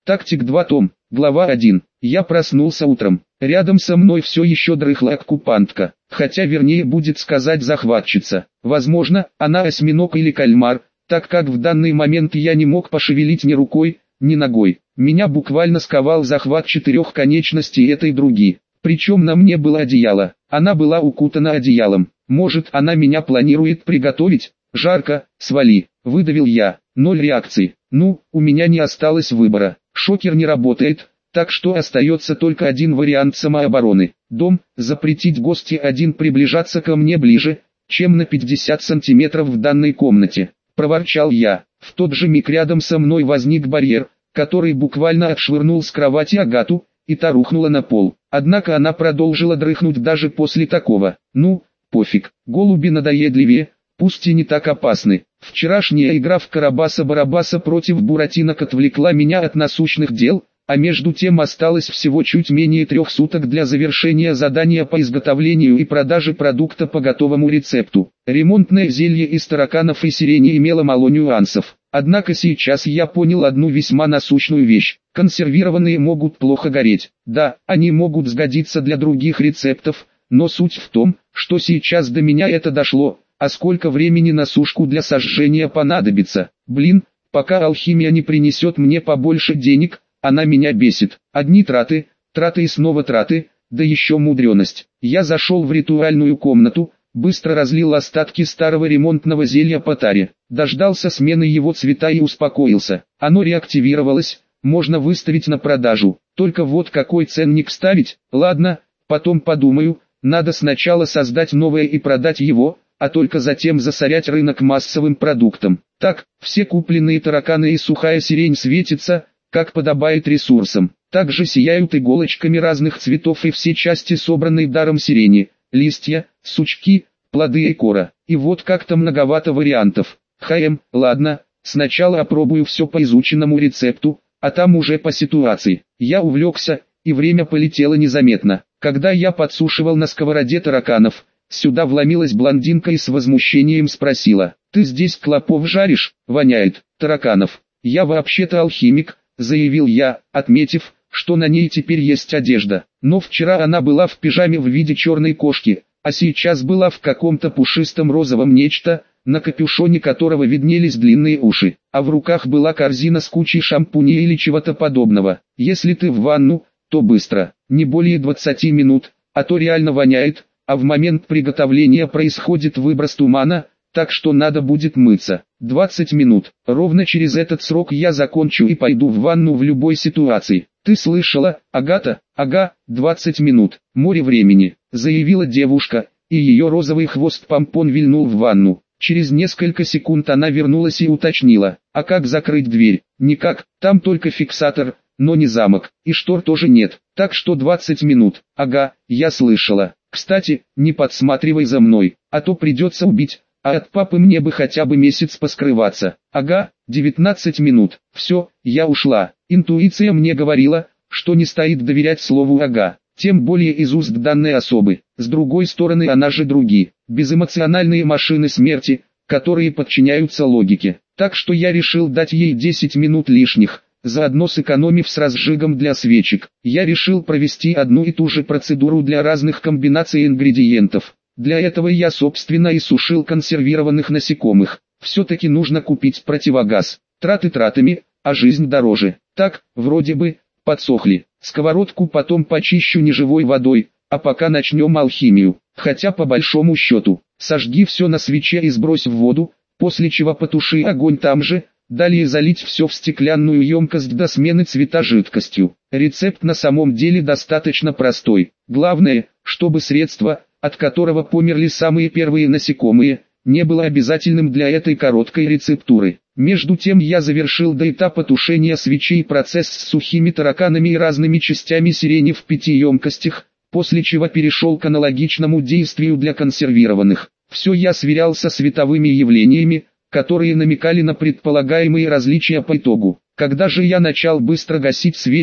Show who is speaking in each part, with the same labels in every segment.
Speaker 1: Тактик 2 том, глава 1. Я проснулся утром. Рядом со мной все еще дрыхла оккупантка, хотя вернее будет сказать захватчица. Возможно, она осьминог или кальмар, так как в данный момент я не мог пошевелить ни рукой, ни ногой. Меня буквально сковал захват 4 конечностей этой други. Причем на мне было одеяло. Она была укутана одеялом. Может, она меня планирует приготовить? Жарко, свали, выдавил я. 0 реакций. Ну, у меня не осталось выбора. Шокер не работает, так что остается только один вариант самообороны. Дом, запретить гости 1 приближаться ко мне ближе, чем на 50 сантиметров в данной комнате. Проворчал я. В тот же миг рядом со мной возник барьер, который буквально отшвырнул с кровати Агату, и та рухнула на пол. Однако она продолжила дрыхнуть даже после такого. Ну, пофиг, голуби надоедливее, пусть и не так опасны. Вчерашняя игра в Карабаса-Барабаса против Буратинок отвлекла меня от насущных дел, а между тем осталось всего чуть менее 3 суток для завершения задания по изготовлению и продаже продукта по готовому рецепту. Ремонтное зелье из тараканов и сирени имело мало нюансов. Однако сейчас я понял одну весьма насущную вещь. Консервированные могут плохо гореть. Да, они могут сгодиться для других рецептов, но суть в том, что сейчас до меня это дошло, а сколько времени на сушку для сожжения понадобится. Блин, пока алхимия не принесет мне побольше денег, она меня бесит. Одни траты и снова траты, да еще мудреность. Я зашел в ритуальную комнату, быстро разлил остатки старого ремонтного зелья по таре, дождался смены его цвета и успокоился. Оно реактивировалось, можно выставить на продажу. Только вот какой ценник ставить? Ладно, потом подумаю, надо сначала создать новое и продать его, а только затем засорять рынок массовым продуктом. Так, все купленные тараканы и сухая сирень светятся, как подобает ресурсам. Также сияют иголочками разных цветов и все части собранной даром сирени, листья, сучки, плоды и кора. И вот как-то многовато вариантов. Ладно, сначала опробую все по изученному рецепту, а там уже по ситуации. Я увлекся, и время полетело незаметно. Когда я подсушивал на сковороде тараканов, сюда вломилась блондинка и с возмущением спросила: «Ты здесь клопов жаришь? Воняет, тараканов». «Я вообще-то алхимик», заявил я, отметив, что на ней теперь есть одежда. Но вчера она была в пижаме в виде черной кошки, а сейчас была в каком-то пушистом розовом нечто, на капюшоне которого виднелись длинные уши, а в руках была корзина с кучей шампуней или чего-то подобного. «Если ты в ванну, то быстро, не более 20 минут, а то реально воняет, а в момент приготовления происходит выброс тумана, так что надо будет мыться. 20 минут. Ровно через этот срок я закончу и пойду в ванну в любой ситуации». «Ты слышала, Агата?» «Ага, 20 минут. Море времени», заявила девушка, и ее розовый хвост-помпон вильнул в ванну. Через несколько секунд она вернулась и уточнила: «А как закрыть дверь?» «Никак, там только фиксатор, но не замок, и штор тоже нет, так что 20 минут». «Ага, я слышала. Кстати, не подсматривай за мной, а то придется убить, а от папы мне бы хотя бы месяц поскрываться». «Ага, 19 минут. Все, я ушла». Интуиция мне говорила, что не стоит доверять слову «ага», тем более из уст данной особы. С другой стороны, она же други, безэмоциональные машины смерти, которые подчиняются логике. Так что я решил дать ей 10 минут лишних, заодно сэкономив с разжигом для свечек. Я решил провести одну и ту же процедуру для разных комбинаций ингредиентов. Для этого я собственно и сушил консервированных насекомых. Все-таки нужно купить противогаз. Траты тратами, а жизнь дороже. Так, вроде бы, подсохли. Сковородку потом почищу неживой водой, а пока начнем алхимию. Хотя по большому счету, сожги все на свече и сбрось в воду, после чего потуши огонь там же, далее залить все в стеклянную емкость до смены цвета жидкостью. Рецепт на самом деле достаточно простой. Главное, чтобы средство, от которого померли самые первые насекомые, не было обязательным для этой короткой рецептуры. Между тем я завершил до этапа тушения свечей процесс с сухими тараканами и разными частями сирени в 5 емкостях, после чего перешел к аналогичному действию для консервированных. Все я сверял со световыми явлениями, которые намекали на предполагаемые различия по итогу. Когда же я начал быстро гасить свечи,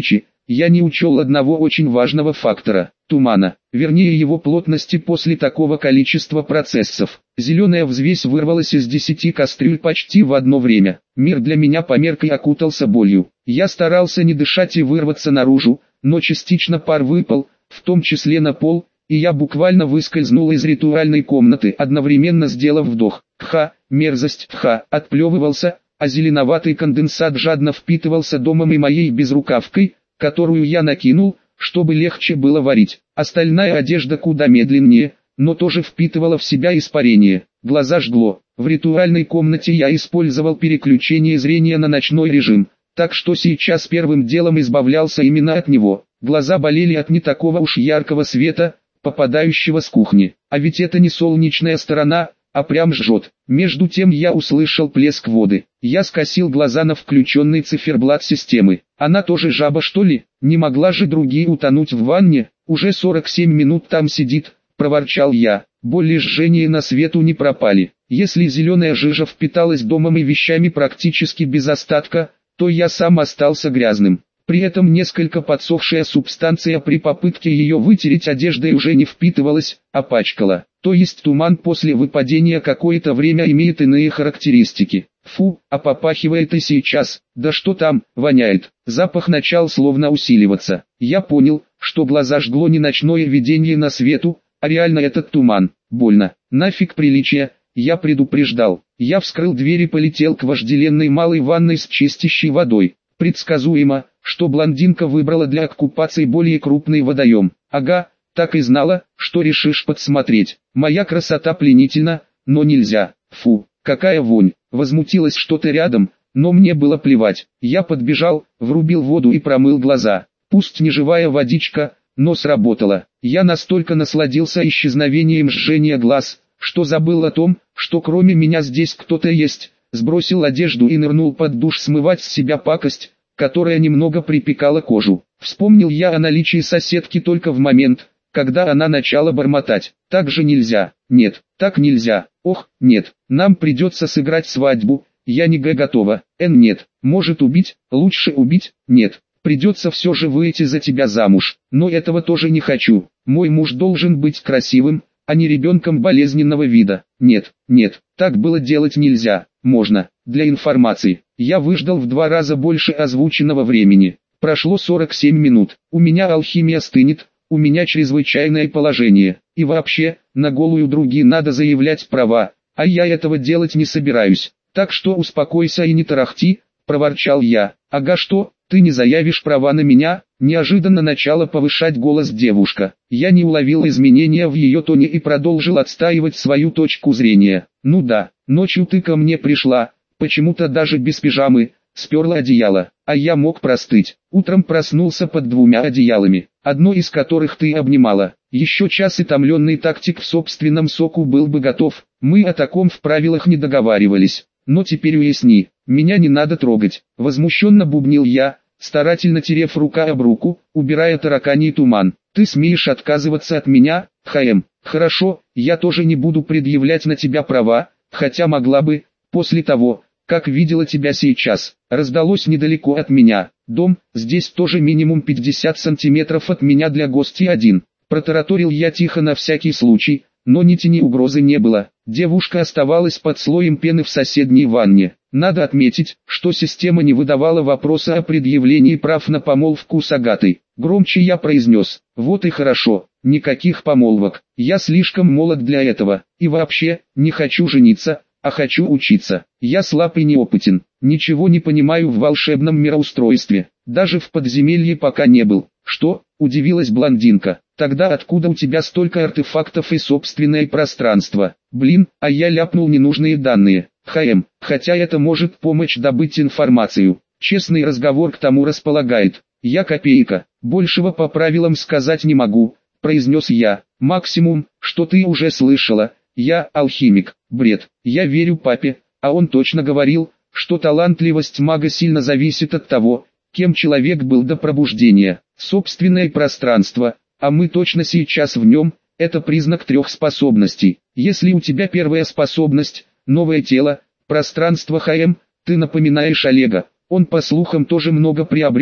Speaker 1: я не учел одного очень важного фактора – тумана, вернее его плотности после такого количества процессов. Зеленая взвесь вырвалась из 10 кастрюль почти в одно время. Мир для меня померк и окутался болью. Я старался не дышать и вырваться наружу, но частично пар выпал, в том числе на пол, и я буквально выскользнул из ритуальной комнаты, одновременно сделав вдох. Ха, мерзость, отплевывался, а зеленоватый конденсат жадно впитывался домом и моей безрукавкой, которую я накинул, чтобы легче было варить. Остальная одежда куда медленнее, но тоже впитывала в себя испарение. Глаза жгло. В ритуальной комнате я использовал переключение зрения на ночной режим, так что сейчас первым делом избавлялся именно от него. Глаза болели от не такого уж яркого света, попадающего с кухни. А ведь это не солнечная сторона, а прям жжет. Между тем я услышал плеск воды. Я скосил глаза на включенный циферблат системы. Она тоже жаба, что ли? Не могла же другие утонуть в ванне? Уже 47 минут там сидит, проворчал я. Боль и жжение на свету не пропали. Если зеленая жижа впиталась домом и вещами практически без остатка, то я сам остался грязным. При этом несколько подсохшая субстанция при попытке ее вытереть одеждой уже не впитывалась, а пачкала. То есть туман после выпадения какое-то время имеет иные характеристики. Фу, а попахивает и сейчас. Да что там, воняет. Запах начал словно усиливаться. Я понял, что глаза жгло не ночное видение на свету, а реально этот туман. Больно. Нафиг приличия. Я предупреждал. Я вскрыл дверь и полетел к вожделенной малой ванной с чистящей водой. Предсказуемо, что блондинка выбрала для оккупации более крупный водоем. Ага, так и знала, что решишь подсмотреть. Моя красота пленительна, но нельзя. Фу, какая вонь. Возмутилось что-то рядом, но мне было плевать. Я подбежал, врубил воду и промыл глаза. Пусть не живая водичка, но сработало. Я настолько насладился исчезновением жжения глаз, что забыл о том, что кроме меня здесь кто-то есть. Сбросил одежду и нырнул под душ смывать с себя пакость, которая немного припекала кожу. Вспомнил я о наличии соседки только в момент, когда она начала бормотать. Так же нельзя. Нет, так нельзя. Ох, нет, нам придется сыграть свадьбу. Я не готова. Нет, может убить, лучше убить. Нет, придется все же выйти за тебя замуж. Но этого тоже не хочу. Мой муж должен быть красивым, а не ребенком болезненного вида. Нет, так было делать нельзя. Можно. Для информации, я выждал в 2 раза больше озвученного времени. Прошло 47 минут. У меня алхимия стынет, у меня чрезвычайное положение. И вообще, на голую други надо заявлять права, а я этого делать не собираюсь. Так что успокойся и не тарахти, проворчал я. Ага, что, ты не заявишь права на меня? Неожиданно начала повышать голос девушка. Я не уловил изменения в ее тоне и продолжил отстаивать свою точку зрения. Ну да, ночью ты ко мне пришла, почему-то даже без пижамы, сперла одеяло, а я мог простыть. Утром проснулся под 2 одеялами, одно из которых ты обнимала. Еще час и томленный тактик в собственном соку был бы готов. Мы о таком в правилах не договаривались. Но теперь уясни, меня не надо трогать. Возмущенно бубнил я, старательно терев рука об руку, убирая тараканий туман. Ты смеешь отказываться от меня, Хорошо, я тоже не буду предъявлять на тебя права, хотя могла бы, после того, как видела тебя сейчас. Раздалось недалеко от меня. Дом, здесь тоже минимум 50 сантиметров от меня для гостей один. Протараторил я тихо на всякий случай, но ни тени угрозы не было. Девушка оставалась под слоем пены в соседней ванне. Надо отметить, что система не выдавала вопроса о предъявлении прав на помолвку с Агатой. Громче я произнес: вот и хорошо, никаких помолвок, я слишком молод для этого, и вообще, не хочу жениться, а хочу учиться. Я слаб и неопытен, ничего не понимаю в волшебном мироустройстве, даже в подземелье пока не был. Что? Удивилась блондинка. Тогда откуда у тебя столько артефактов и собственное пространство? Блин, а я ляпнул ненужные данные. Хотя это может помочь добыть информацию. Честный разговор к тому располагает. Я копейка, большего по правилам сказать не могу, произнес я. Максимум, что ты уже слышала, я алхимик. Бред. Я верю папе, а он точно говорил, что талантливость мага сильно зависит от того, кем человек был до пробуждения. Собственное пространство, а мы точно сейчас в нем, это признак 3 способностей. Если у тебя первая способность, новое тело, пространство ты напоминаешь Олега, он по слухам тоже много приобрел,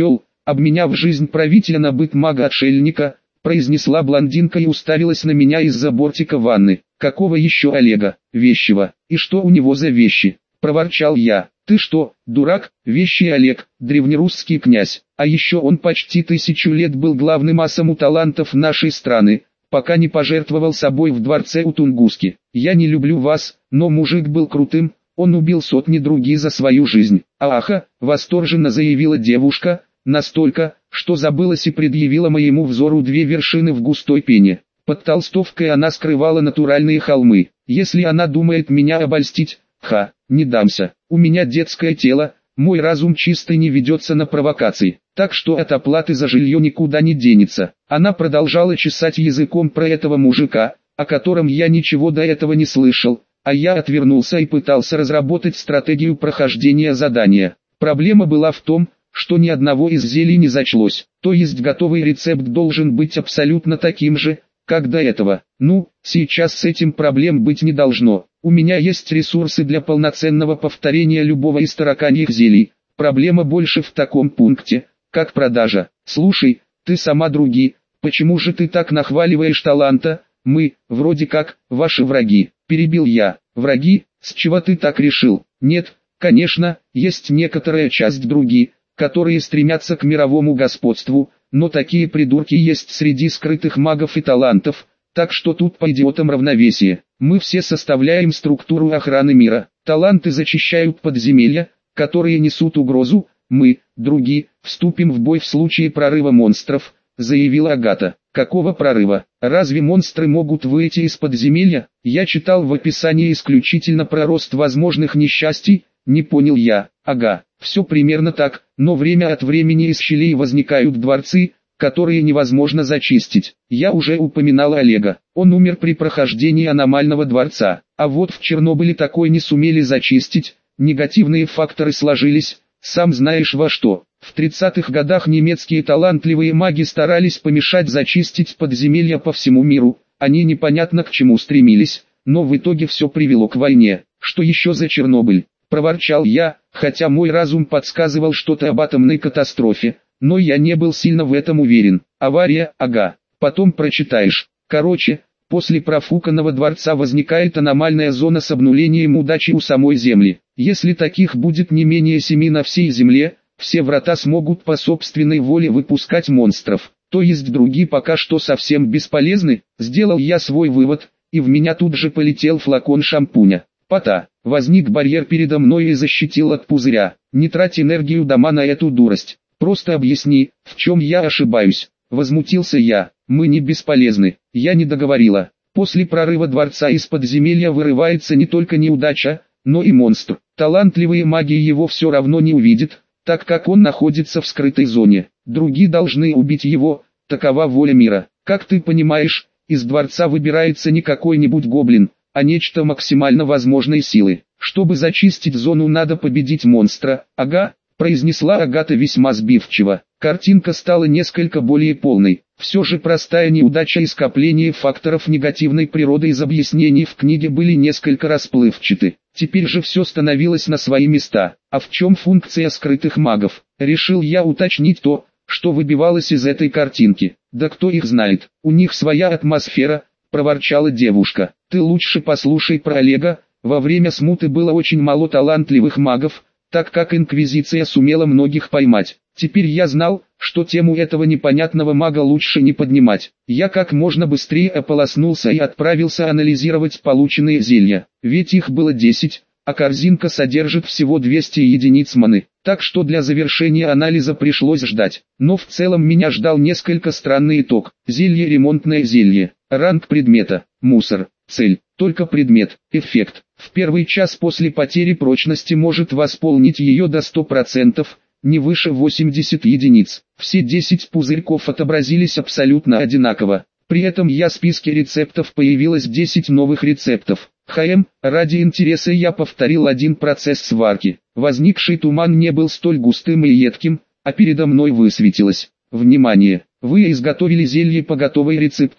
Speaker 1: обменяв жизнь правителя на быт мага-отшельника, произнесла блондинка и уставилась на меня из-за бортика ванны. Какого еще Олега, вещего, и что у него за вещи? Проворчал я. Ты что, дурак? Вещий Олег, древнерусский князь, а еще он почти 1000 лет был главным асом у талантов нашей страны, пока не пожертвовал собой в дворце у Тунгуски. Я не люблю вас, но мужик был крутым, он убил сотни других за свою жизнь. Аха, восторженно заявила девушка, настолько, что забылась и предъявила моему взору 2 вершины в густой пене. Под толстовкой она скрывала натуральные холмы. Если она думает меня обольстить, не дамся. У меня детское тело, мой разум чистый не ведется на провокации, так что от оплаты за жилье никуда не денется. Она продолжала чесать языком про этого мужика, о котором я ничего до этого не слышал, а я отвернулся и пытался разработать стратегию прохождения задания. Проблема была в том, что ни одного из зелий не зачлось, то есть готовый рецепт должен быть абсолютно таким же, как до этого. Ну, сейчас с этим проблем быть не должно. У меня есть ресурсы для полноценного повторения любого из тараканьих зелий. Проблема больше в таком пункте, как продажа. Слушай, ты сама други, почему же ты так нахваливаешь таланта? Мы, вроде как, ваши враги. Перебил я. Враги? С чего ты так решил? Нет, конечно, есть некоторая часть други, которые стремятся к мировому господству, но такие придурки есть среди скрытых магов и талантов, так что тут по идиотам равновесие. Мы все составляем структуру охраны мира. Таланты зачищают подземелья, которые несут угрозу. Мы, други, вступим в бой в случае прорыва монстров, заявила Агата. Какого прорыва? Разве монстры могут выйти из подземелья? Я читал в описании исключительно про рост возможных несчастий, не понял я. Ага, все примерно так, но время от времени из щелей возникают дворцы, которые невозможно зачистить. Я уже упоминал Олега, он умер при прохождении аномального дворца, а вот в Чернобыле такой не сумели зачистить, негативные факторы сложились, сам знаешь во что. В 30-х годах немецкие талантливые маги старались помешать зачистить подземелья по всему миру, они непонятно к чему стремились, но в итоге все привело к войне. Что еще за Чернобыль? Проворчал я, хотя мой разум подсказывал что-то об атомной катастрофе, но я не был сильно в этом уверен. Авария, ага, потом прочитаешь. Короче, после профуканного дворца возникает аномальная зона с обнулением удачи у самой Земли. Если таких будет не менее 7 на всей Земле, все врата смогут по собственной воле выпускать монстров. То есть другие пока что совсем бесполезны. Сделал я свой вывод, и в меня тут же полетел флакон шампуня. Пота, возник барьер передо мной и защитил от пузыря. Не трать энергию дома на эту дурость. Просто объясни, в чем я ошибаюсь. Возмутился я. Мы не бесполезны. Я не договорила. После прорыва дворца из подземелья вырывается не только неудача, но и монстр. Талантливые маги его все равно не увидят, так как он находится в скрытой зоне. Другие должны убить его, такова воля мира. Как ты понимаешь, из дворца выбирается не какой-нибудь гоблин, а нечто максимально возможной силы. Чтобы зачистить зону, надо победить монстра. Ага, произнесла Агата весьма сбивчиво. Картинка стала несколько более полной. Все же простая неудача и скопление факторов негативной природы из объяснений в книге были несколько расплывчаты. Теперь же все становилось на свои места. А в чем функция скрытых магов? Решил я уточнить то, что выбивалось из этой картинки. Да кто их знает, у них своя атмосфера, проворчала девушка. Ты лучше послушай про Олега. Во время смуты было очень мало талантливых магов, так как Инквизиция сумела многих поймать. Теперь я знал, что тему этого непонятного мага лучше не поднимать. Я как можно быстрее ополоснулся и отправился анализировать полученные зелья. Ведь их было 10, а корзинка содержит всего 200 единиц маны. Так что для завершения анализа пришлось ждать. Но в целом меня ждал несколько странный итог. Зелье ремонтное зелье. Ранг предмета. Мусор. Цель. Только предмет. Эффект. В первый час после потери прочности может восполнить ее до 100%, не выше 80 единиц. Все 10 пузырьков отобразились абсолютно одинаково. При этом в списке рецептов появилось 10 новых рецептов. Ради интереса я повторил один процесс сварки. Возникший туман не был столь густым и едким, а передо мной высветилось. Внимание! Вы изготовили зелье по готовой рецептуре.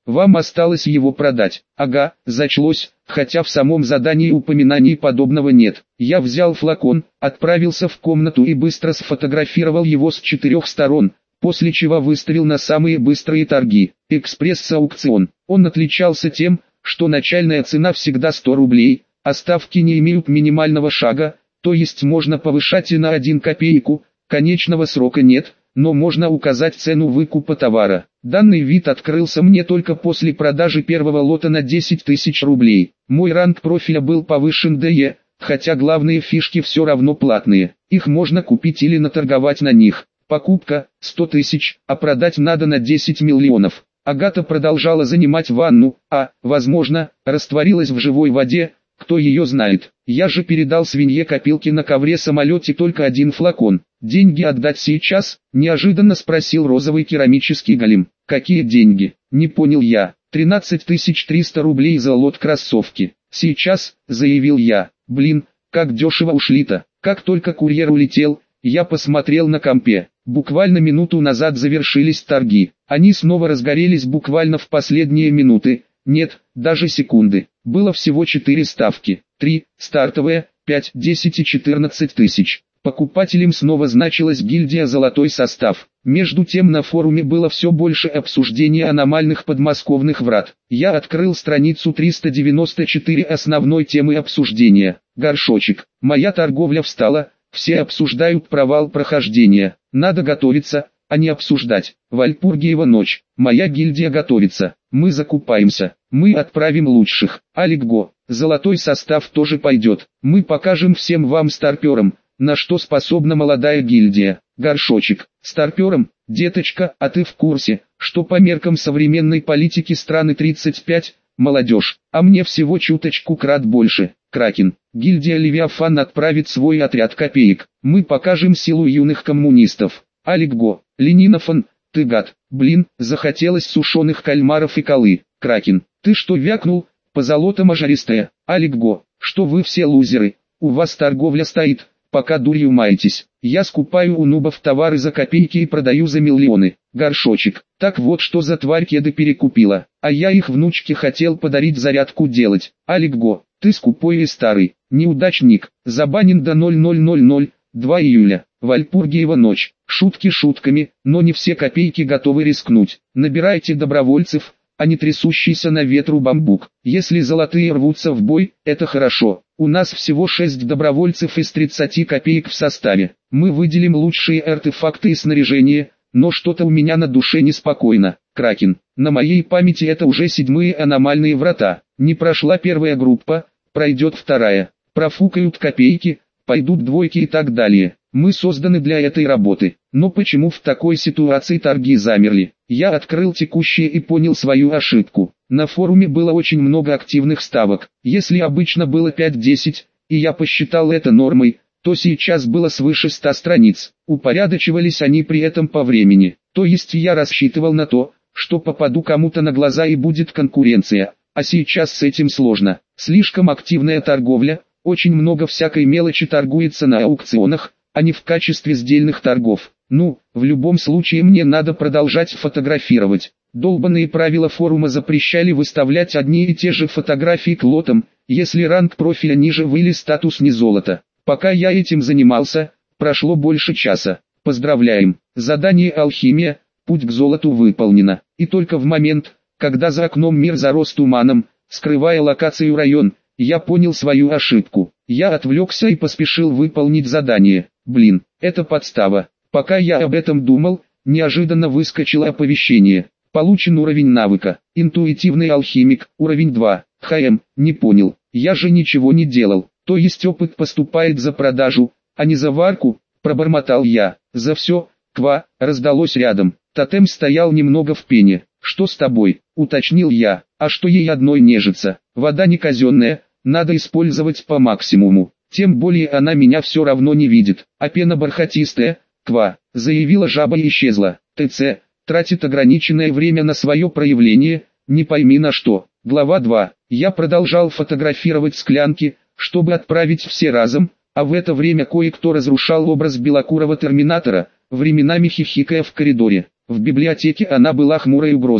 Speaker 1: Вам осталось его продать. Ага, зачлось, хотя в самом задании упоминаний подобного нет. Я взял флакон, отправился в комнату и быстро сфотографировал его с 4 сторон, после чего выставил на самые быстрые торги. Экспресс-аукцион. Он отличался тем, что начальная цена всегда 100 рублей, а ставки не имеют минимального шага, то есть можно повышать и на 1 копейку, конечного срока нет, но можно указать цену выкупа товара. Данный вид открылся мне только после продажи первого лота на 10 тысяч рублей. Мой ранг профиля был повышен до Е, хотя главные фишки все равно платные. Их можно купить или наторговать на них. Покупка – 100 тысяч, а продать надо на 10 миллионов. Агата продолжала занимать ванну, возможно, растворилась в живой воде, кто ее знает. Я же передал свинье копилки на ковре-самолете только 1 флакон. «Деньги отдать сейчас?» – неожиданно спросил розовый керамический голем. «Какие деньги?» – не понял я. 13 300 рублей за лот кроссовки. «Сейчас», – заявил я. «Блин, как дешево ушли-то». Как только курьер улетел, я посмотрел на компе. Буквально минуту назад завершились торги. Они снова разгорелись буквально в последние минуты. Нет, даже секунды. Было всего 4 ставки. 3, стартовые, 5, 10 и 14 тысяч. Покупателем снова значилась гильдия «Золотой состав». Между тем на форуме было все больше обсуждения аномальных подмосковных врат. Я открыл страницу 394 основной темы обсуждения. Горшочек. Моя торговля встала, все обсуждают провал прохождения. Надо готовиться, а не обсуждать. Вальпургиева ночь. Моя гильдия готовится. Мы закупаемся. Мы отправим лучших. Аликго. Золотой состав тоже пойдет. Мы покажем всем вам старперам, на что способна молодая гильдия. Горшочек. Старперам, деточка, а ты в курсе, что по меркам современной политики страны 35, молодежь, а мне всего чуточку крат больше. Кракен. Гильдия Левиафан отправит свой отряд копеек. Мы покажем силу юных коммунистов. Аликго. Ленинофон. Ты гад. Блин, захотелось сушеных кальмаров и колы. Кракен. Ты что вякнул? Позолота мажористая. Аликго. Что вы все лузеры? У вас торговля стоит, пока дурью маетесь. Я скупаю у нубов товары за копейки и продаю за миллионы. Горшочек. Так вот что за тварь кеды перекупила. А я их внучке хотел подарить зарядку делать. Аликго. Ты скупой и старый. Неудачник. Забанен до 0000. 2 июля. Вальпургиева ночь. Шутки шутками, но не все копейки готовы рискнуть. Набирайте добровольцев, а не трясущийся на ветру бамбук. Если золотые рвутся в бой, это хорошо. У нас всего 6 добровольцев из 30 копеек в составе. Мы выделим лучшие артефакты и снаряжение, но что-то у меня на душе неспокойно. Кракен. На моей памяти это уже 7-е аномальные врата. Не прошла первая группа, пройдет вторая. Профукают копейки, пойдут двойки и так далее. Мы созданы для этой работы. Но почему в такой ситуации торги замерли? Я открыл текущие и понял свою ошибку. На форуме было очень много активных ставок. Если обычно было 5-10, и я посчитал это нормой, то сейчас было свыше 100 страниц. Упорядочивались они при этом по времени. То есть я рассчитывал на то, что попаду кому-то на глаза и будет конкуренция. А сейчас с этим сложно. Слишком активная торговля, очень много всякой мелочи торгуется на аукционах, а не в качестве сдельных торгов. Ну, в любом случае мне надо продолжать фотографировать. Долбанные правила форума запрещали выставлять одни и те же фотографии к лотам, если ранг профиля ниже или статус не золото. Пока я этим занимался, прошло больше часа. Поздравляем, задание «Алхимия», путь к золоту выполнено. И только в момент, когда за окном мир зарос туманом, скрывая локацию район, я понял свою ошибку. Я отвлекся и поспешил выполнить задание. Блин, это подстава. Пока я об этом думал, неожиданно выскочило оповещение. Получен уровень навыка. Интуитивный алхимик, уровень 2. ХМ, не понял. Я же ничего не делал. То есть опыт поступает за продажу, а не за варку, пробормотал я. За все, ква, раздалось рядом. Тотем стоял немного в пене. Что с тобой, уточнил я. А что ей одной нежиться? Вода не казенная, надо использовать по максимуму. Тем более она меня все равно не видит. А пена бархатистая, ква, заявила жаба и исчезла. ТЦ, тратит ограниченное время на свое проявление, не пойми на что. Глава 2. Я продолжал фотографировать склянки, чтобы отправить все разом, а в это время кое-кто разрушал образ белокурого терминатора, временами хихикая в коридоре. В библиотеке она была хмурой угрозой.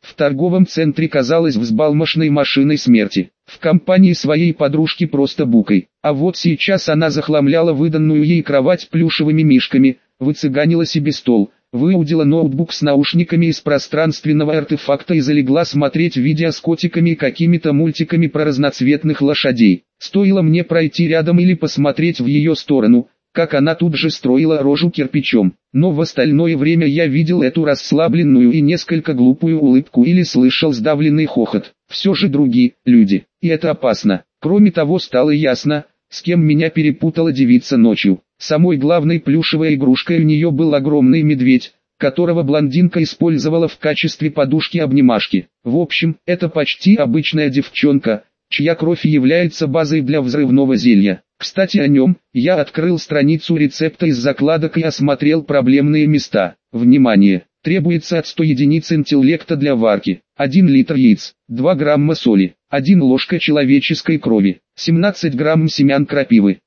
Speaker 1: В торговом центре казалась взбалмошной машиной смерти, в компании своей подружки просто букой. А вот сейчас она захламляла выданную ей кровать плюшевыми мишками, выцыганила себе стол, выудила ноутбук с наушниками из пространственного артефакта и залегла смотреть видео с котиками и какими-то мультиками про разноцветных лошадей. Стоило мне пройти рядом или посмотреть в ее сторону, как она тут же строила рожу кирпичом. Но в остальное время я видел эту расслабленную и несколько глупую улыбку или слышал сдавленный хохот. Все же другие люди, и это опасно. Кроме того, стало ясно, с кем меня перепутала девица ночью. Самой главной плюшевой игрушкой у нее был огромный медведь, которого блондинка использовала в качестве подушки-обнимашки. В общем, это почти обычная девчонка, чья кровь является базой для взрывного зелья. Кстати, о нем, я открыл страницу рецепта из закладок и осмотрел проблемные места. Внимание! Требуется от 100 единиц интеллекта для варки, 1 литр яиц, 2 грамма соли, 1 ложка человеческой крови, 17 грамм семян крапивы,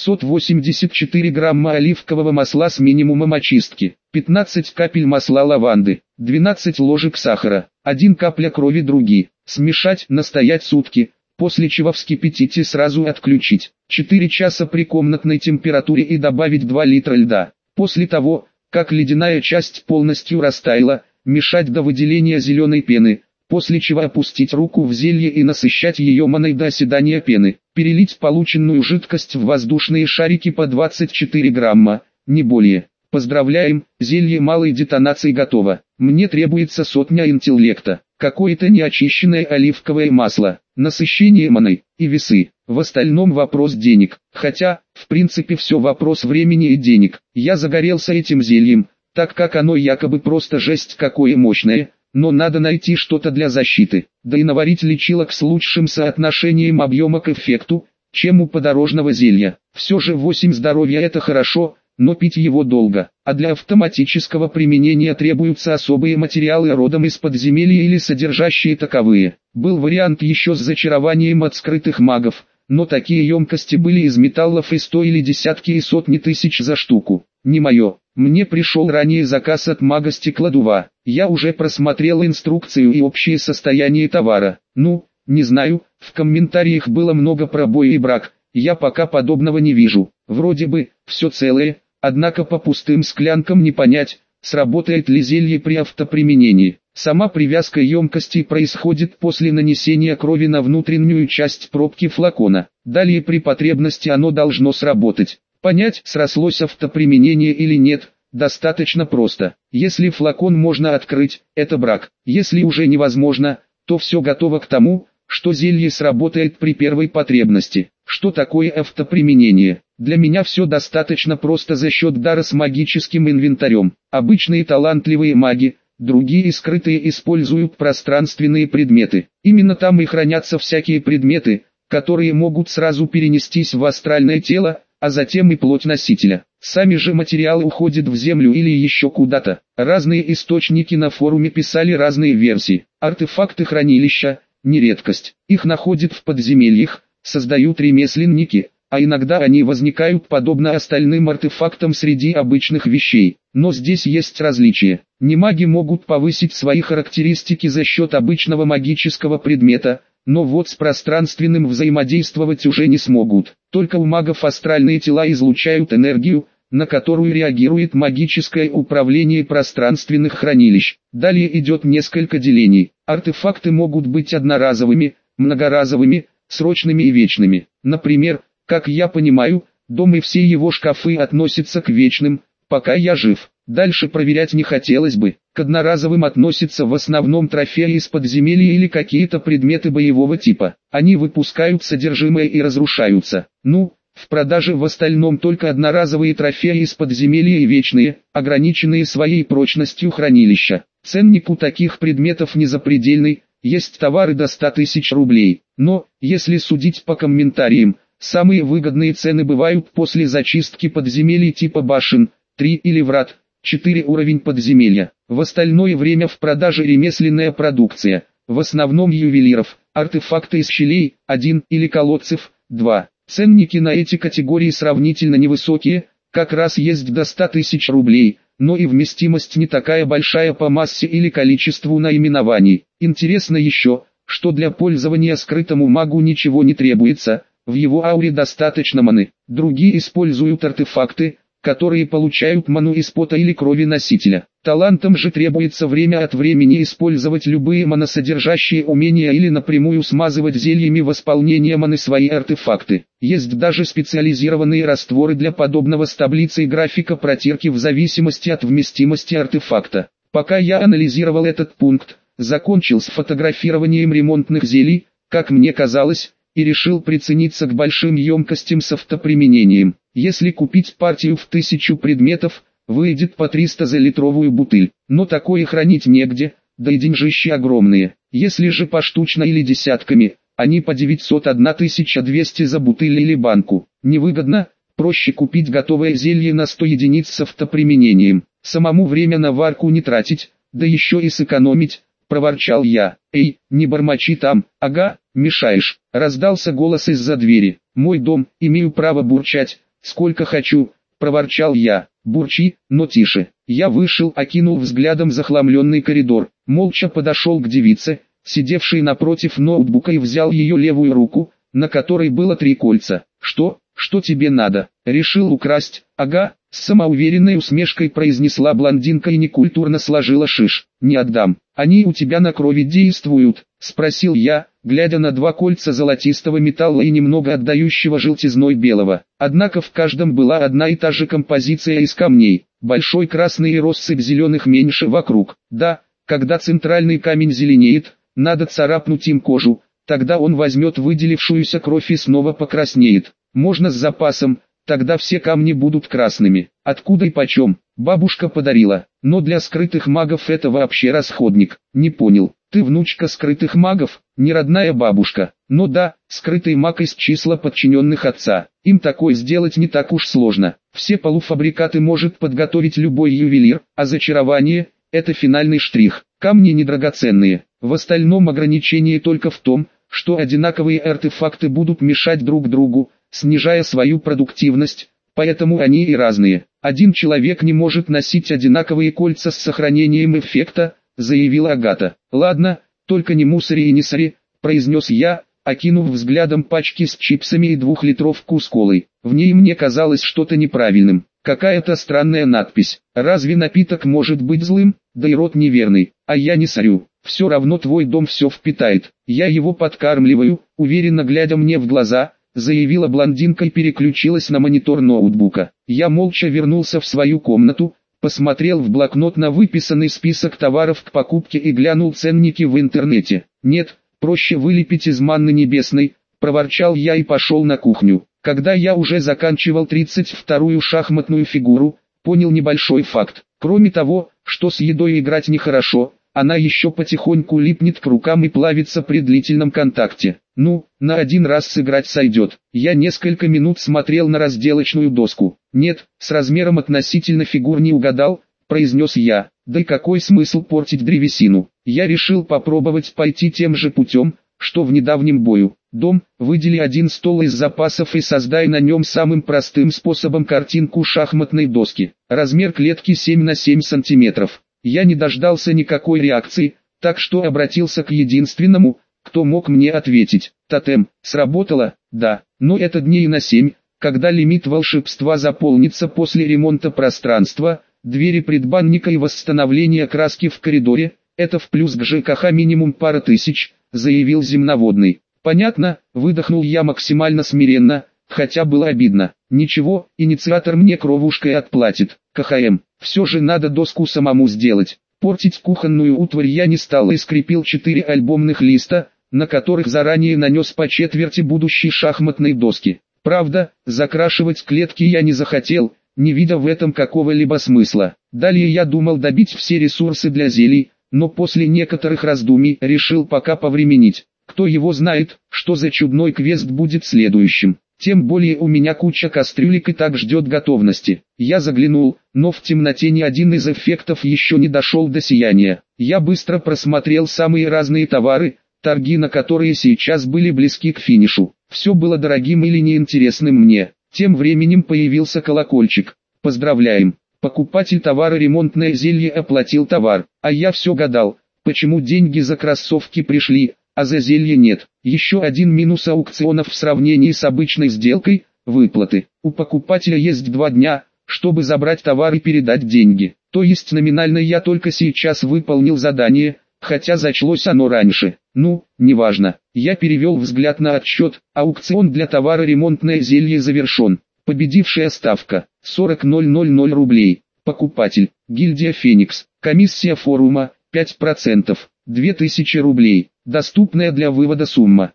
Speaker 1: 984 грамма оливкового масла с минимумом очистки, 15 капель масла лаванды, 12 ложек сахара, 1 капля крови други. Смешать, настоять сутки, после чего вскипятить и сразу отключить. 4 часа при комнатной температуре и добавить 2 литра льда. После того, как ледяная часть полностью растаяла, мешать до выделения зеленой пены, после чего опустить руку в зелье и насыщать ее маной до оседания пены. Перелить полученную жидкость в воздушные шарики по 24 грамма, не более. Поздравляем, зелье малой детонации готово. Мне требуется 100 интеллекта, какое-то неочищенное оливковое масло, насыщение маной и весы. В остальном вопрос денег, хотя, в принципе все вопрос времени и денег. Я загорелся этим зельем, так как оно якобы просто жесть какое мощное, но надо найти что-то для защиты, да и наварить лечилок с лучшим соотношением объема к эффекту, чем у подорожного зелья. Все же 8 здоровья это хорошо, но пить его долго, а для автоматического применения требуются особые материалы родом из подземелья или содержащие таковые. Был вариант еще с зачарованием от скрытых магов, но такие емкости были из металлов и стоили десятки и сотни тысяч за штуку. Не мое. Мне пришел ранее заказ от мага Стеклодува. Я уже просмотрел инструкцию и общее состояние товара. Ну, не знаю, в комментариях было много пробоев и брак, я пока подобного не вижу. Вроде бы, все целое, однако по пустым склянкам не понять, сработает ли зелье при автоприменении. Сама привязка емкости происходит после нанесения крови на внутреннюю часть пробки флакона. Далее при потребности оно должно сработать. Понять, срослось автоприменение или нет, достаточно просто. Если флакон можно открыть, это брак. Если уже невозможно, то все готово к тому, что зелье сработает при первой потребности. Что такое автоприменение? Для меня все достаточно просто за счет дара с магическим инвентарем. Обычные талантливые маги, другие скрытые используют пространственные предметы. Именно там и хранятся всякие предметы, которые могут сразу перенестись в астральное тело, а затем и плоть носителя. Сами же материалы уходят в землю или еще куда-то. Разные источники на форуме писали разные версии. Артефакты хранилища – не редкость. Их находят в подземельях, создают ремесленники, а иногда они возникают подобно остальным артефактам среди обычных вещей. Но здесь есть различия. Немаги могут повысить свои характеристики за счет обычного магического предмета, но вот с пространственным взаимодействовать уже не смогут. Только у магов астральные тела излучают энергию, на которую реагирует магическое управление пространственных хранилищ. Далее идет несколько делений. Артефакты могут быть одноразовыми, многоразовыми, срочными и вечными. Например, как я понимаю, дом и все его шкафы относятся к вечным, пока я жив. Дальше проверять не хотелось бы. К одноразовым относятся в основном трофеи из подземелья или какие-то предметы боевого типа. Они выпускают содержимое и разрушаются. Ну, в продаже в остальном только одноразовые трофеи из подземелья и вечные, ограниченные своей прочностью хранилища. Ценник у таких предметов не запредельный, есть товары до 100 тысяч рублей. Но, если судить по комментариям, самые выгодные цены бывают после зачистки подземелий типа башен, 3 или врат, 4 уровень подземелья. В остальное время в продаже ремесленная продукция, в основном ювелиров, артефакты из щелей, 1 или колодцев, 2. Ценники на эти категории сравнительно невысокие, как раз есть до 100 тысяч рублей, но и вместимость не такая большая по массе или количеству наименований. Интересно еще, что для пользования скрытому магу ничего не требуется, в его ауре достаточно маны. Другие используют артефакты, которые получают ману из пота или крови носителя. Талантам же требуется время от времени использовать любые маносодержащие умения или напрямую смазывать зельями восполнения маны свои артефакты. Есть даже специализированные растворы для подобного с таблицей графика протирки в зависимости от вместимости артефакта. Пока я анализировал этот пункт, закончил с фотографированием ремонтных зелий, как мне казалось, и решил прицениться к большим емкостям с автоприменением. Если купить партию в 1000 предметов, выйдет по 300 за литровую бутыль, но такое хранить негде, да и деньжищи огромные. Если же поштучно или десятками, они по 901 200 за бутыль или банку. Невыгодно, проще купить готовое зелье на 100 единиц с автоприменением. Самому время на варку не тратить, да еще и сэкономить, проворчал я. «Эй, не бормочи там, ага, мешаешь», раздался голос из-за двери. «Мой дом, имею право бурчать, сколько хочу», проворчал я. «Бурчи, но тише». Я вышел, окинул взглядом захламленный коридор, молча подошел к девице, сидевшей напротив ноутбука, и взял ее левую руку, на которой было 3 кольца. Что тебе надо? Решил украсть? Ага, с самоуверенной усмешкой произнесла блондинка и некультурно сложила шиш. Не отдам. Они у тебя на крови действуют? Спросил я, глядя на 2 кольца золотистого металла и немного отдающего желтизной белого. Однако в каждом была одна и та же композиция из камней. Большой красный и россыпь зеленых меньше вокруг. Да, когда центральный камень зеленеет, надо царапнуть им кожу, тогда он возьмет выделившуюся кровь и снова покраснеет. Можно с запасом, тогда все камни будут красными. Откуда и почем? Бабушка подарила. Но для скрытых магов это вообще расходник. Не понял. Ты внучка скрытых магов, не родная бабушка. Но да, скрытый маг из числа подчиненных отца. Им такое сделать не так уж сложно. Все полуфабрикаты может подготовить любой ювелир, а зачарование – это финальный штрих. Камни недрагоценные. В остальном ограничение только в том, что одинаковые артефакты будут мешать друг другу, снижая свою продуктивность, поэтому они и разные. Один человек не может носить одинаковые кольца с сохранением эффекта, заявила Агата. Ладно, только не мусори и не сори, произнес я, окинув взглядом пачки с чипсами и 2-литровку с колой. В ней мне казалось что-то неправильным. Какая-то странная надпись. Разве напиток может быть злым? Да и рот неверный. А я не сорю. Все равно твой дом все впитает. Я его подкармливаю, уверенно глядя мне в глаза, заявила блондинка и переключилась на монитор ноутбука. Я молча вернулся в свою комнату, посмотрел в блокнот на выписанный список товаров к покупке и глянул ценники в интернете. Нет, проще вылепить из манны небесной, проворчал я и пошел на кухню. Когда я уже заканчивал 32-ю шахматную фигуру, понял небольшой факт. Кроме того, что с едой играть нехорошо, она еще потихоньку липнет к рукам и плавится при длительном контакте. Ну, на один раз сыграть сойдет. Я несколько минут смотрел на разделочную доску. Нет, с размером относительно фигур не угадал, произнес я. Да и какой смысл портить древесину? Я решил попробовать пойти тем же путем, что в недавнем бою. Дом, выдели 1 стол из запасов и создай на нем самым простым способом картинку шахматной доски. Размер клетки 7 на 7 сантиметров. Я не дождался никакой реакции, так что обратился к единственному, кто мог мне ответить. Тотем, сработало, да, но это дней на 7, когда лимит волшебства заполнится после ремонта пространства, двери предбанника и восстановления краски в коридоре, это в плюс к ЖКХ минимум пара тысяч, заявил земноводный. Понятно, выдохнул я максимально смиренно, хотя было обидно. Ничего, инициатор мне кровушкой отплатит. КХМ, все же надо доску самому сделать. Портить кухонную утварь я не стал и скрепил 4 альбомных листа, на которых заранее нанес по четверти будущей шахматной доски. Правда, закрашивать клетки я не захотел, не видя в этом какого-либо смысла. Далее я думал добить все ресурсы для зелий, но после некоторых раздумий решил пока повременить. Кто его знает, что за чудной квест будет следующим. Тем более у меня куча кастрюлек и так ждет готовности. Я заглянул, но в темноте ни один из эффектов еще не дошел до сияния. Я быстро просмотрел самые разные товары, торги на которые сейчас были близки к финишу. Все было дорогим или неинтересным мне. Тем временем появился колокольчик. Поздравляем! Покупатель товара ремонтное зелье оплатил товар, а я все гадал, почему деньги за кроссовки пришли, а за зелье нет. Еще один минус аукционов в сравнении с обычной сделкой – выплаты. У покупателя есть 2 дня, чтобы забрать товар и передать деньги. То есть номинально я только сейчас выполнил задание, хотя зачлось оно раньше. Ну, неважно. Я перевел взгляд на отчет. Аукцион для товара ремонтное зелье завершен. Победившая ставка 40 000 рублей. Покупатель гильдия Феникс. Комиссия форума 5%. 2000 рублей. Доступная для вывода сумма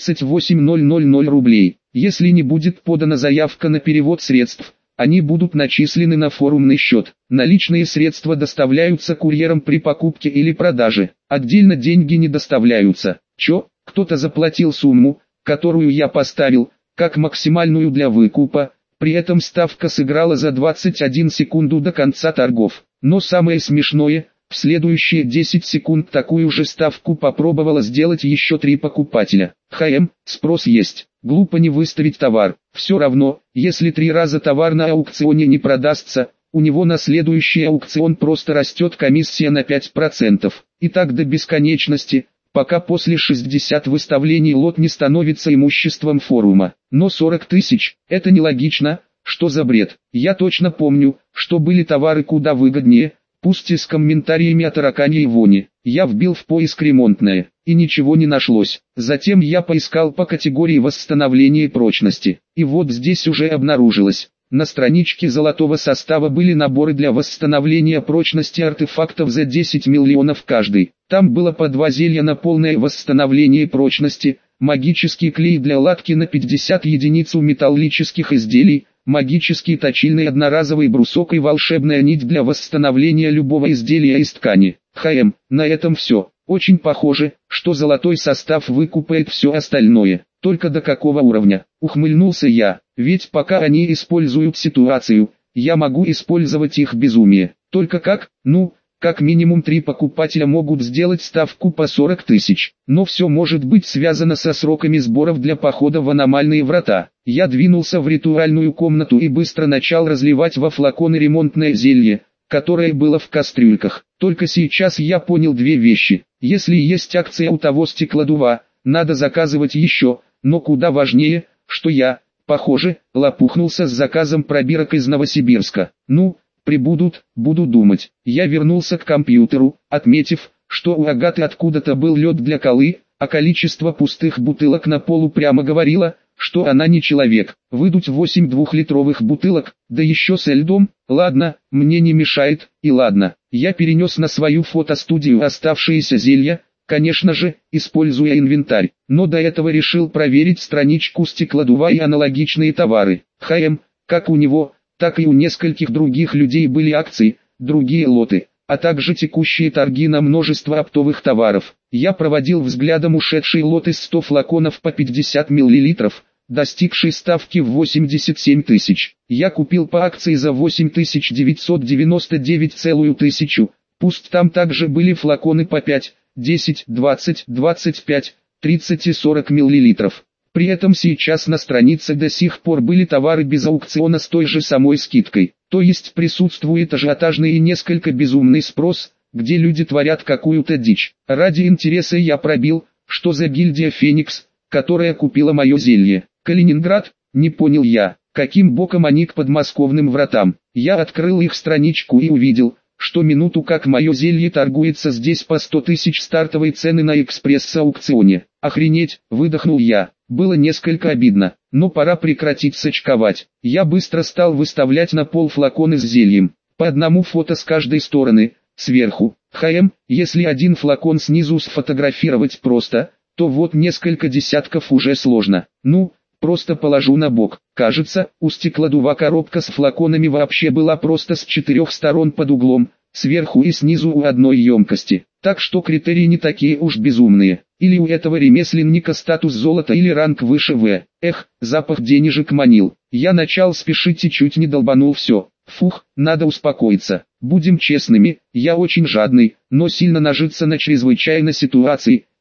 Speaker 1: 38 000 рублей. Если не будет подана заявка на перевод средств, они будут начислены на форумный счет. Наличные средства доставляются курьером при покупке или продаже. Отдельно деньги не доставляются. Кто-то заплатил сумму, которую я поставил, как максимальную для выкупа. При этом ставка сыграла за 21 секунду до конца торгов. Но самое смешное, в следующие 10 секунд такую же ставку попробовало сделать еще 3 покупателя. Спрос есть. Глупо не выставить товар. Все равно, если 3 раза товар на аукционе не продастся, у него на следующий аукцион просто растет комиссия на 5%. И так до бесконечности, пока после 60 выставлений лот не становится имуществом форума. Но 40 тысяч – это нелогично, что за бред. Я точно помню, что были товары куда выгоднее, пусть и с комментариями о таракане и воне. Я вбил в поиск ремонтное, и ничего не нашлось. Затем я поискал по категории восстановления прочности. И вот здесь уже обнаружилось. На страничке золотого состава были наборы для восстановления прочности артефактов за 10 миллионов каждый. Там было по 2 зелья на полное восстановление прочности, магический клей для латки на 50 единиц у металлических изделий, магический точильный одноразовый брусок и волшебная нить для восстановления любого изделия из ткани. На этом все. Очень похоже, что золотой состав выкупает все остальное. Только до какого уровня? Ухмыльнулся я, ведь пока они используют ситуацию, я могу использовать их безумие. Только как? Как минимум 3 покупателя могут сделать ставку по 40 тысяч. Но все может быть связано со сроками сборов для похода в аномальные врата. Я двинулся в ритуальную комнату и быстро начал разливать во флаконы ремонтное зелье, которое было в кастрюльках. Только сейчас я понял 2 вещи. Если есть акция у того стеклодува, надо заказывать еще, но куда важнее, что я, похоже, лопухнулся с заказом пробирок из Новосибирска. Прибудут, буду думать. Я вернулся к компьютеру, отметив, что у Агаты откуда-то был лед для колы, а количество пустых бутылок на полу прямо говорило, что она не человек. Выдуть 8 двухлитровых бутылок, да еще с льдом, ладно, мне не мешает, и ладно. Я перенес на свою фотостудию оставшиеся зелья, конечно же, используя инвентарь, но до этого решил проверить страничку стеклодува и аналогичные товары. Как у него, так и у нескольких других людей были акции, другие лоты, а также текущие торги на множество оптовых товаров. Я проводил взглядом ушедший лот из 100 флаконов по 50 мл, достигший ставки в 87 тысяч. Я купил по акции за 8999 тысячу, пусть там также были флаконы по 5, 10, 20, 25, 30 и 40 мл. При этом сейчас на странице до сих пор были товары без аукциона с той же самой скидкой. То есть присутствует ажиотажный и несколько безумный спрос, где люди творят какую-то дичь. Ради интереса я пробил, что за гильдия Феникс, которая купила мое зелье. Калининград, не понял я, каким боком они к подмосковным вратам. Я открыл их страничку и увидел, что минуту как мое зелье торгуется здесь по 100 тысяч стартовой цены на экспресс-аукционе. Охренеть, выдохнул я. Было несколько обидно, но пора прекратить сочковать. Я быстро стал выставлять на пол флаконы с зельем. По одному фото с каждой стороны, сверху. Если один флакон снизу сфотографировать просто, то вот несколько десятков уже сложно. Просто положу на бок. Кажется, у стеклодува коробка с флаконами вообще была просто с 4 сторон под углом, сверху и снизу у одной емкости. Так что критерии не такие уж безумные. Или у этого ремесленника статус золота или ранг выше В. Запах денежек манил. Я начал спешить и чуть не долбанул все. Надо успокоиться. Будем честными, я очень жадный, но сильно нажиться на чрезвычайной ситуации,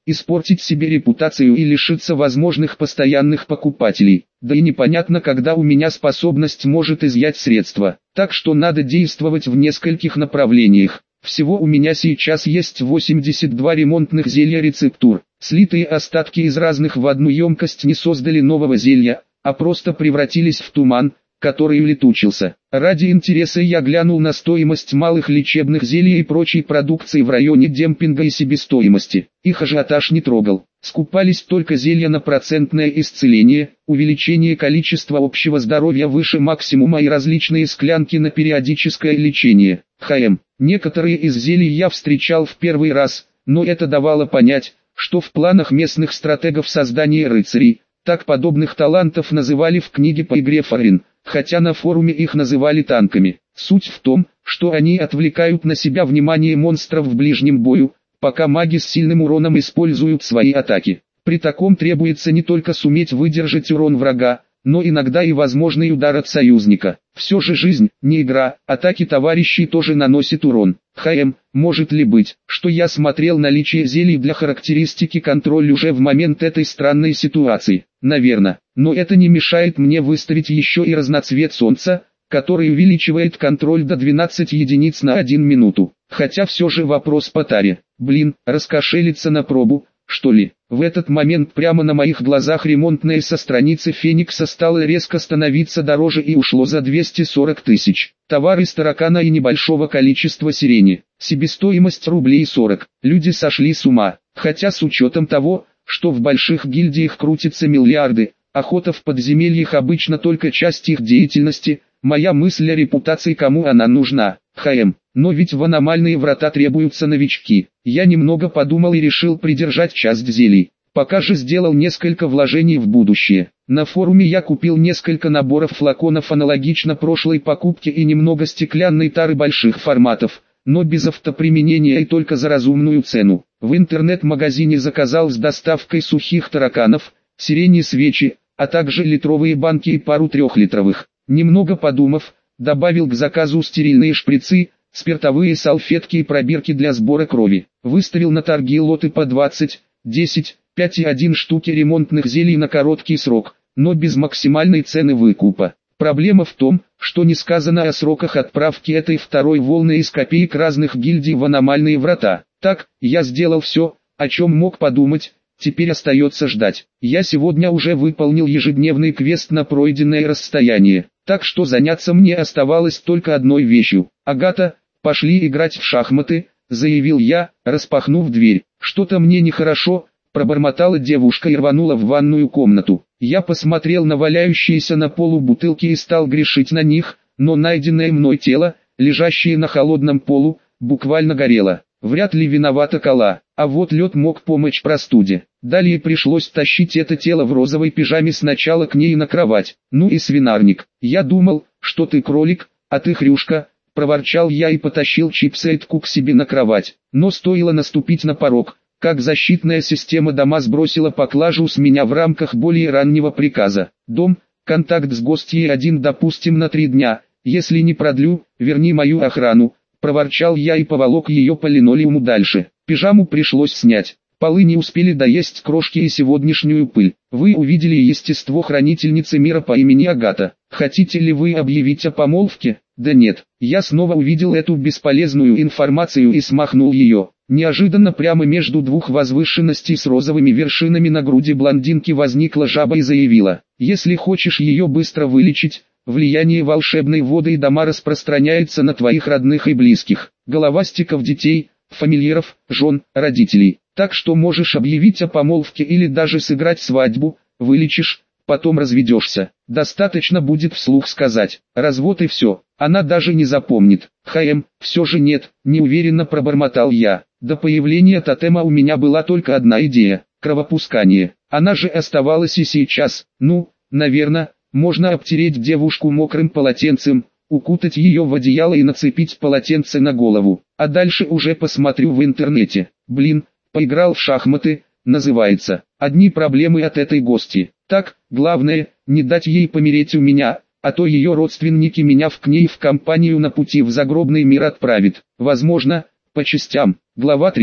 Speaker 1: испортить себе репутацию и лишиться возможных постоянных покупателей. Да и непонятно, когда у меня способность может изъять средства. Так что надо действовать в нескольких направлениях. Всего у меня сейчас есть 82 ремонтных зелья рецептур. Слитые остатки из разных в одну емкость не создали нового зелья, а просто превратились в туман, который улетучился. Ради интереса я глянул на стоимость малых лечебных зелий и прочей продукции в районе демпинга и себестоимости. Их ажиотаж не трогал. Скупались только зелья на процентное исцеление, увеличение количества общего здоровья выше максимума и различные склянки на периодическое лечение. Некоторые из зелий я встречал в первый раз, но это давало понять, что в планах местных стратегов создание рыцарей. Так подобных талантов называли в книге по игре Фарин, хотя на форуме их называли танками. Суть в том, что они отвлекают на себя внимание монстров в ближнем бою, пока маги с сильным уроном используют свои атаки. При таком требуется не только суметь выдержать урон врага, но иногда и возможный удар от союзника. Все же жизнь, не игра, атаки товарищей тоже наносят урон. Может ли быть, что я смотрел наличие зелий для характеристики контроль уже в момент этой странной ситуации? Наверно, но это не мешает мне выставить еще и разноцвет солнца, который увеличивает контроль до 12 единиц на 1 минуту. Хотя все же вопрос по таре. Раскошелиться на пробу, что ли? В этот момент прямо на моих глазах ремонтное со страницы Феникса стало резко становиться дороже и ушло за 240 тысяч. Товар из таракана и небольшого количества сирени. Себестоимость рублей 40. Люди сошли с ума. Хотя с учетом того, что в больших гильдиях крутятся миллиарды, охота в подземельях обычно только часть их деятельности, моя мысль о репутации кому она нужна. Но ведь в аномальные врата требуются новички. Я немного подумал и решил придержать часть зелий. Пока же сделал несколько вложений в будущее. На форуме я купил несколько наборов флаконов аналогично прошлой покупке и немного стеклянной тары больших форматов, но без автоприменения и только за разумную цену. В интернет-магазине заказал с доставкой сухих тараканов, сирени свечи, а также литровые банки и пару трехлитровых. Немного подумав, добавил к заказу стерильные шприцы, спиртовые салфетки и пробирки для сбора крови. Выставил на торги лоты по 20, 10, 5 и 1 штуки ремонтных зелий на короткий срок, но без максимальной цены выкупа. Проблема в том, что не сказано о сроках отправки этой второй волны из копеек разных гильдий в аномальные врата. Так, я сделал все, о чем мог подумать, теперь остается ждать. Я сегодня уже выполнил ежедневный квест на пройденное расстояние, так что заняться мне оставалось только одной вещью. «Агата, пошли играть в шахматы», — заявил я, распахнув дверь. «Что-то мне нехорошо», — пробормотала девушка и рванула в ванную комнату. Я посмотрел на валяющиеся на полу бутылки и стал грешить на них, но найденное мной тело, лежащее на холодном полу, буквально горело. Вряд ли виновата кола, а вот лед мог помочь простуде. Далее пришлось тащить это тело в розовой пижаме сначала к ней на кровать. Ну и свинарник. Я думал, что ты кролик, а ты хрюшка, проворчал я и потащил чипсетку к себе на кровать. Но стоило наступить на порог, как защитная система дома сбросила поклажу с меня в рамках более раннего приказа. Дом, контакт с гостьей 1 допустим на 3 дня, если не продлю, верни мою охрану. Проворчал я и поволок ее по линолеуму дальше. Пижаму пришлось снять. Полы не успели доесть крошки и сегодняшнюю пыль. Вы увидели естество хранительницы мира по имени Агата. Хотите ли вы объявить о помолвке? Да нет. Я снова увидел эту бесполезную информацию и смахнул ее. Неожиданно прямо между двух возвышенностей с розовыми вершинами на груди блондинки возникла жаба и заявила: «Если хочешь ее быстро вылечить, влияние волшебной воды и дома распространяется на твоих родных и близких, головастиков, детей, фамильяров, жен, родителей. Так что можешь объявить о помолвке или даже сыграть свадьбу, вылечишь, потом разведешься. Достаточно будет вслух сказать «развод» и все, она даже не запомнит». Все же нет, неуверенно пробормотал я. До появления тотема у меня была только одна идея – кровопускание. Она же оставалась и сейчас. Наверное, можно обтереть девушку мокрым полотенцем, укутать ее в одеяло и нацепить полотенце на голову. А дальше уже посмотрю в интернете. Поиграл в шахматы, называется. Одни проблемы от этой гости. Так, главное, не дать ей помереть у меня, а то ее родственники меня к ней в компанию на пути в загробный мир отправят. Возможно, по частям. Глава 3.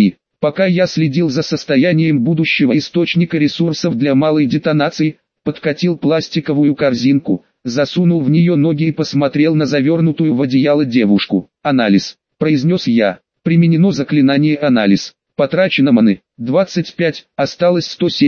Speaker 1: Пока я следил за состоянием будущего источника ресурсов для малой детонации, подкатил пластиковую корзинку, засунул в нее ноги и посмотрел на завернутую в одеяло девушку. «Анализ», — произнес я. «Применено заклинание «Анализ». Потрачено маны 25, осталось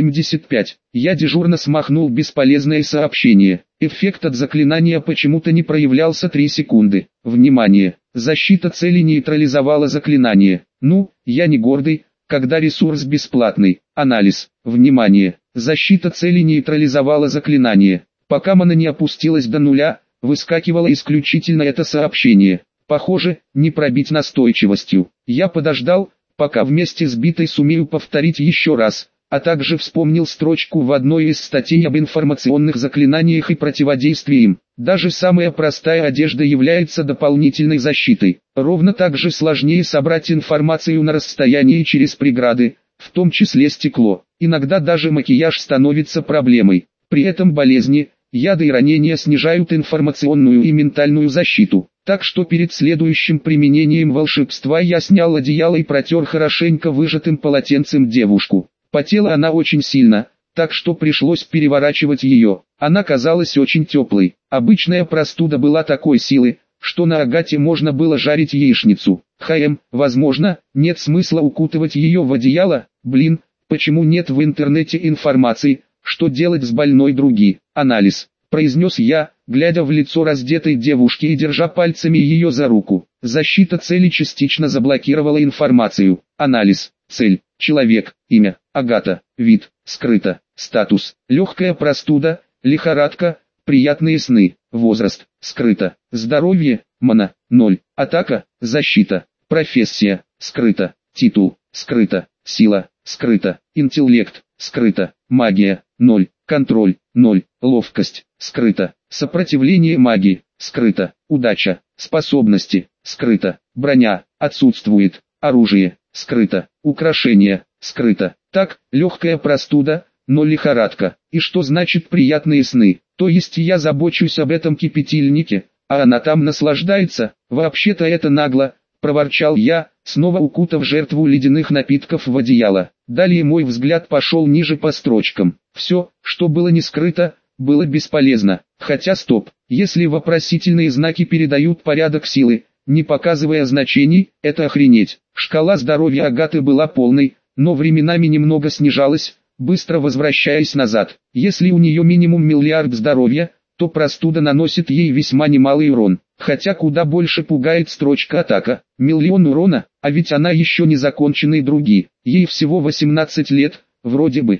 Speaker 1: 175. Я дежурно смахнул бесполезное сообщение. Эффект от заклинания почему-то не проявлялся 3 секунды. Внимание! Защита цели нейтрализовала заклинание. Ну, я не гордый, когда ресурс бесплатный. Анализ. Внимание! Защита цели нейтрализовала заклинание. Пока мана не опустилась до нуля, выскакивало исключительно это сообщение. Похоже, не пробить настойчивостью. Я подождал, пока вместе с битой сумею повторить еще раз, а также вспомнил строчку в одной из статей об информационных заклинаниях и противодействии им. Даже самая простая одежда является дополнительной защитой. Ровно так же сложнее собрать информацию на расстоянии через преграды, в том числе стекло. Иногда даже макияж становится проблемой. При этом болезни, яды и ранения снижают информационную и ментальную защиту. Так что перед следующим применением волшебства я снял одеяло и протер хорошенько выжатым полотенцем девушку. Потела она очень сильно, так что пришлось переворачивать ее. Она казалась очень теплой. Обычная простуда была такой силы, что на Агате можно было жарить яичницу. Возможно, нет смысла укутывать ее в одеяло. Блин, почему нет в интернете информации, что делать с больной други? Анализ, произнес я, глядя в лицо раздетой девушки и держа пальцами ее за руку. Защита цели частично заблокировала информацию. Анализ. Цель. Человек. Имя. Агата. Вид. Скрыто. Статус. Легкая простуда. Лихорадка. Приятные сны. Возраст. Скрыто. Здоровье. Мана. 0. Атака. Защита. Профессия. Скрыто. Титул. Скрыто. Сила. Скрыто. Интеллект. Скрыто. Магия. 0. Контроль. 0. Ловкость. Скрыто. Сопротивление магии. Скрыто. Удача. Способности. Скрыто. Броня. Отсутствует. Оружие. Скрыто. Украшения. Скрыто. Так, легкая простуда, но лихорадка. И что значит приятные сны? То есть я забочусь об этом кипятильнике, а она там наслаждается? Вообще-то это нагло, проворчал я, снова укутав жертву ледяных напитков в одеяло. Далее мой взгляд пошел ниже по строчкам. Все, что было не скрыто, было бесполезно. Хотя стоп, если вопросительные знаки передают порядок силы, не показывая значений, это охренеть. Шкала здоровья Агаты была полной, но временами немного снижалась, быстро возвращаясь назад. Если у нее минимум миллиард здоровья, то простуда наносит ей весьма немалый урон. Хотя куда больше пугает строчка атака. 1 000 000 урона, а ведь она еще не законченные други. Ей всего 18 лет, вроде бы.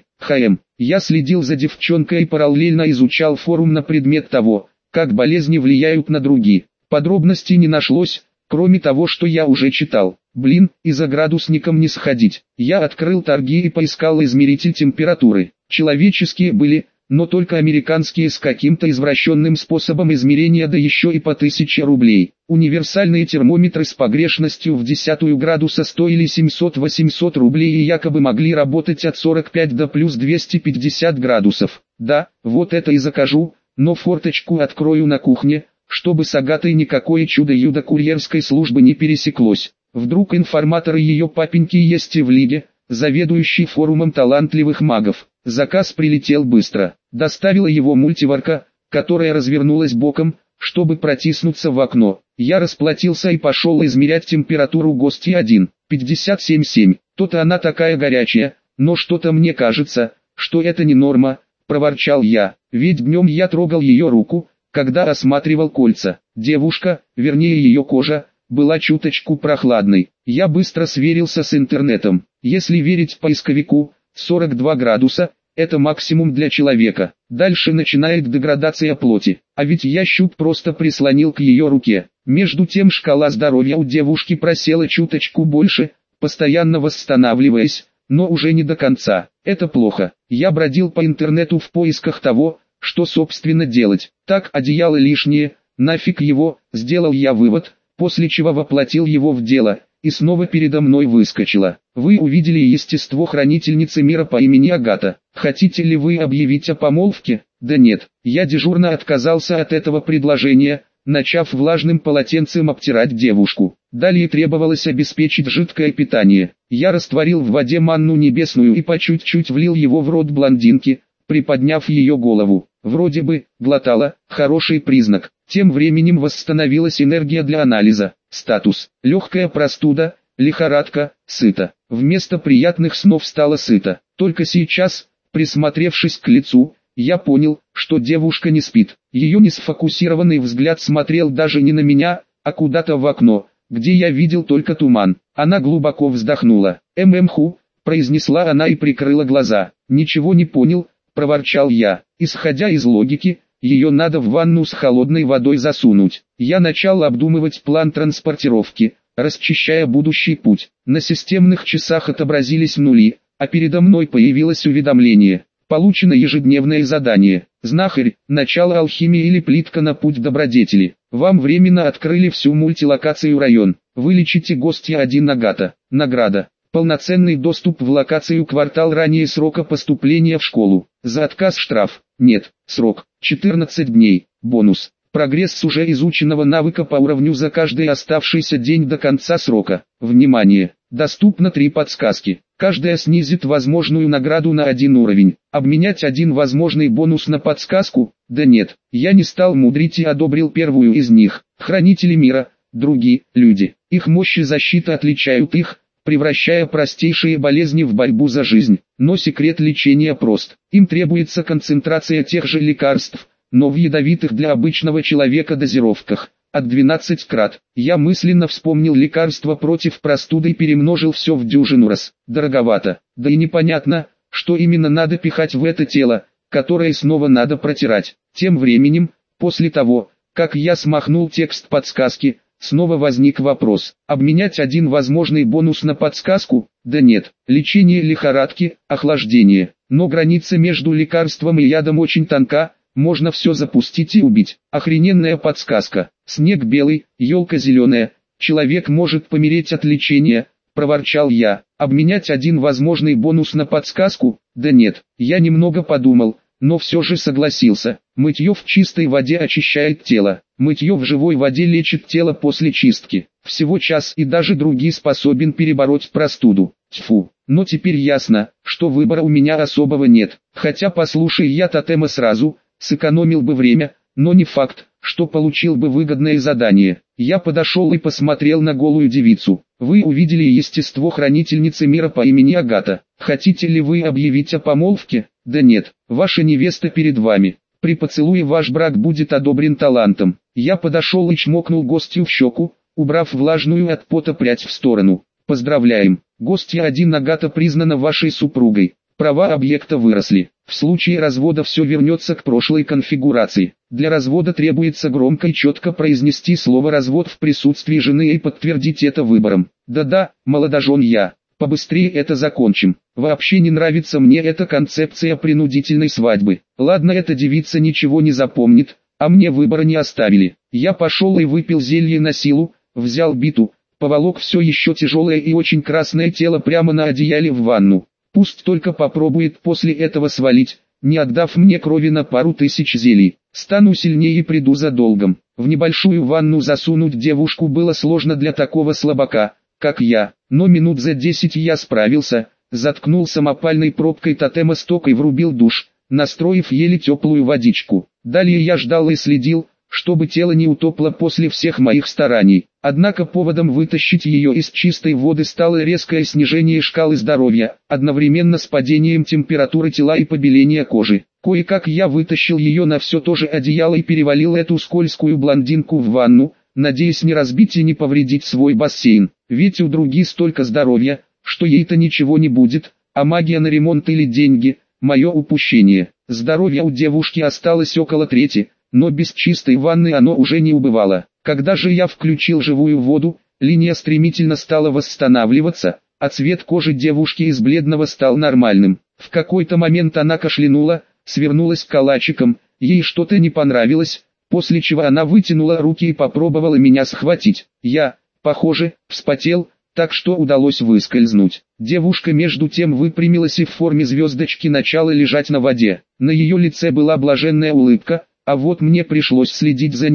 Speaker 1: Я следил за девчонкой и параллельно изучал форум на предмет того, как болезни влияют на други. Подробностей не нашлось, кроме того, что я уже читал. Блин, и за градусником не сходить. Я открыл торги и поискал измеритель температуры. Человеческие были, но только американские с каким-то извращенным способом измерения, да еще и по 1000 рублей. Универсальные термометры с погрешностью в 10 градуса стоили 700-800 рублей и якобы могли работать от 45 до плюс 250 градусов. Да, вот это и закажу, но форточку открою на кухне, чтобы с Агатой никакое чудо-юдо курьерской службы не пересеклось. Вдруг информаторы ее папеньки есть и в лиге, заведующий форумом талантливых магов. Заказ прилетел быстро. Доставила его мультиварка, которая развернулась боком, чтобы протиснуться в окно. Я расплатился и пошел измерять температуру гостья 1, 57,7. То-то она такая горячая, но что-то мне кажется, что это не норма, проворчал я. Ведь днем я трогал ее руку, когда осматривал кольца. Девушка, вернее ее кожа, была чуточку прохладной. Я быстро сверился с интернетом. Если верить поисковику, 42 градуса – это максимум для человека. Дальше начинает деградация плоти. А ведь я щуп просто прислонил к ее руке. Между тем шкала здоровья у девушки просела чуточку больше, постоянно восстанавливаясь, но уже не до конца. Это плохо. Я бродил по интернету в поисках того, что собственно делать. Так, одеяло лишнее, нафиг его, сделал я вывод, после чего воплотил его в дело, и снова передо мной выскочило. Вы увидели естество хранительницы мира по имени Агата. Хотите ли вы объявить о помолвке? Да нет, я дежурно отказался от этого предложения, начав влажным полотенцем обтирать девушку. Далее требовалось обеспечить жидкое питание. Я растворил в воде манну небесную и по чуть-чуть влил его в рот блондинки, приподняв ее голову. Вроде бы, глотала, хороший признак. Тем временем восстановилась энергия для анализа. Статус: легкая простуда, лихорадка, сыто. Вместо приятных снов стало сыто. Только сейчас, присмотревшись к лицу, я понял, что девушка не спит. Ее несфокусированный взгляд смотрел даже не на меня, а куда-то в окно, где я видел только туман. Она глубоко вздохнула. «ММХу», произнесла она и прикрыла глаза. «Ничего не понял», проворчал я. Исходя из логики, ее надо в ванну с холодной водой засунуть. Я начал обдумывать план транспортировки, расчищая будущий путь. На системных часах отобразились нули, а передо мной появилось уведомление. Получено ежедневное задание. Знахарь, начало алхимии или плитка на путь добродетели. Вам временно открыли всю мультилокацию район. Вылечите гостя 1 Агата. Награда: полноценный доступ в локацию квартал ранее срока поступления в школу. За отказ штраф. Нет. Срок: 14 дней. Бонус: прогресс с уже изученного навыка по уровню за каждый оставшийся день до конца срока. Внимание! Доступно 3 подсказки. Каждая снизит возможную награду на 1 уровень. Обменять 1 возможный бонус на подсказку? Да нет, я не стал мудрить и одобрил первую из них. Хранители мира, другие люди. Их мощь и защита отличают их, превращая простейшие болезни в борьбу за жизнь. Но секрет лечения прост. Им требуется концентрация тех же лекарств, но в ядовитых для обычного человека дозировках. От 12 крат. Я мысленно вспомнил лекарство против простуды и перемножил все в дюжину раз. Дороговато. Да и непонятно, что именно надо пихать в это тело, которое снова надо протирать. Тем временем, после того, как я смахнул текст подсказки, снова возник вопрос. Обменять 1 возможный бонус на подсказку? Да нет. Лечение лихорадки, охлаждение. Но граница между лекарством и ядом очень тонка. Можно все запустить и убить. Охрененная подсказка. Снег белый, елка зеленая. Человек может помереть от лечения, проворчал я. Обменять 1 возможный бонус на подсказку? Да нет. Я немного подумал, но все же согласился. Мытье в чистой воде очищает тело. Мытье в живой воде лечит тело после чистки. Всего час и даже другие способен перебороть простуду. Тьфу. Но теперь ясно, что выбора у меня особого нет. Хотя послушай я тотема сразу, сэкономил бы время, но не факт, что получил бы выгодное задание. Я подошел и посмотрел на голую девицу. Вы увидели естество хранительницы мира по имени Агата. Хотите ли вы объявить о помолвке? Да нет, ваша невеста перед вами. При поцелуе ваш брак будет одобрен талантом. Я подошел и чмокнул гостью в щеку, убрав влажную от пота прядь в сторону. Поздравляем, гостья 1 Агата признана вашей супругой. Права объекта выросли. В случае развода все вернется к прошлой конфигурации. Для развода требуется громко и четко произнести слово «развод» в присутствии жены и подтвердить это выбором. Да-да, молодожен я. Побыстрее это закончим. Вообще не нравится мне эта концепция принудительной свадьбы. Ладно, эта девица ничего не запомнит, а мне выбора не оставили. Я пошел и выпил зелье на силу, взял биту, поволок все еще тяжелое и очень красное тело прямо на одеяле в ванну. Пусть только попробует после этого свалить, не отдав мне крови на пару тысяч зелий. Стану сильнее и приду за долгом. В небольшую ванну засунуть девушку было сложно для такого слабака, как я. Но минут за 10 я справился, заткнул самопальной пробкой тотемосток и врубил душ, настроив еле теплую водичку. Далее я ждал и следил, чтобы тело не утопло после всех моих стараний. Однако поводом вытащить ее из чистой воды стало резкое снижение шкалы здоровья, одновременно с падением температуры тела и побеления кожи. Кое-как я вытащил ее на все то же одеяло и перевалил эту скользкую блондинку в ванну, надеясь не разбить и не повредить свой бассейн. Ведь у других столько здоровья, что ей-то ничего не будет, а магия на ремонт или деньги – мое упущение. Здоровья у девушки осталось около трети, но без чистой ванны оно уже не убывало. Когда же я включил живую воду, линия стремительно стала восстанавливаться, а цвет кожи девушки из бледного стал нормальным. В какой-то момент она кашлянула, свернулась калачиком, ей что-то не понравилось, после чего она вытянула руки и попробовала меня схватить. Я, похоже, вспотел, так что удалось выскользнуть. Девушка между тем выпрямилась и в форме звездочки начала лежать на воде. На ее лице была блаженная улыбка, а вот мне пришлось следить за ней,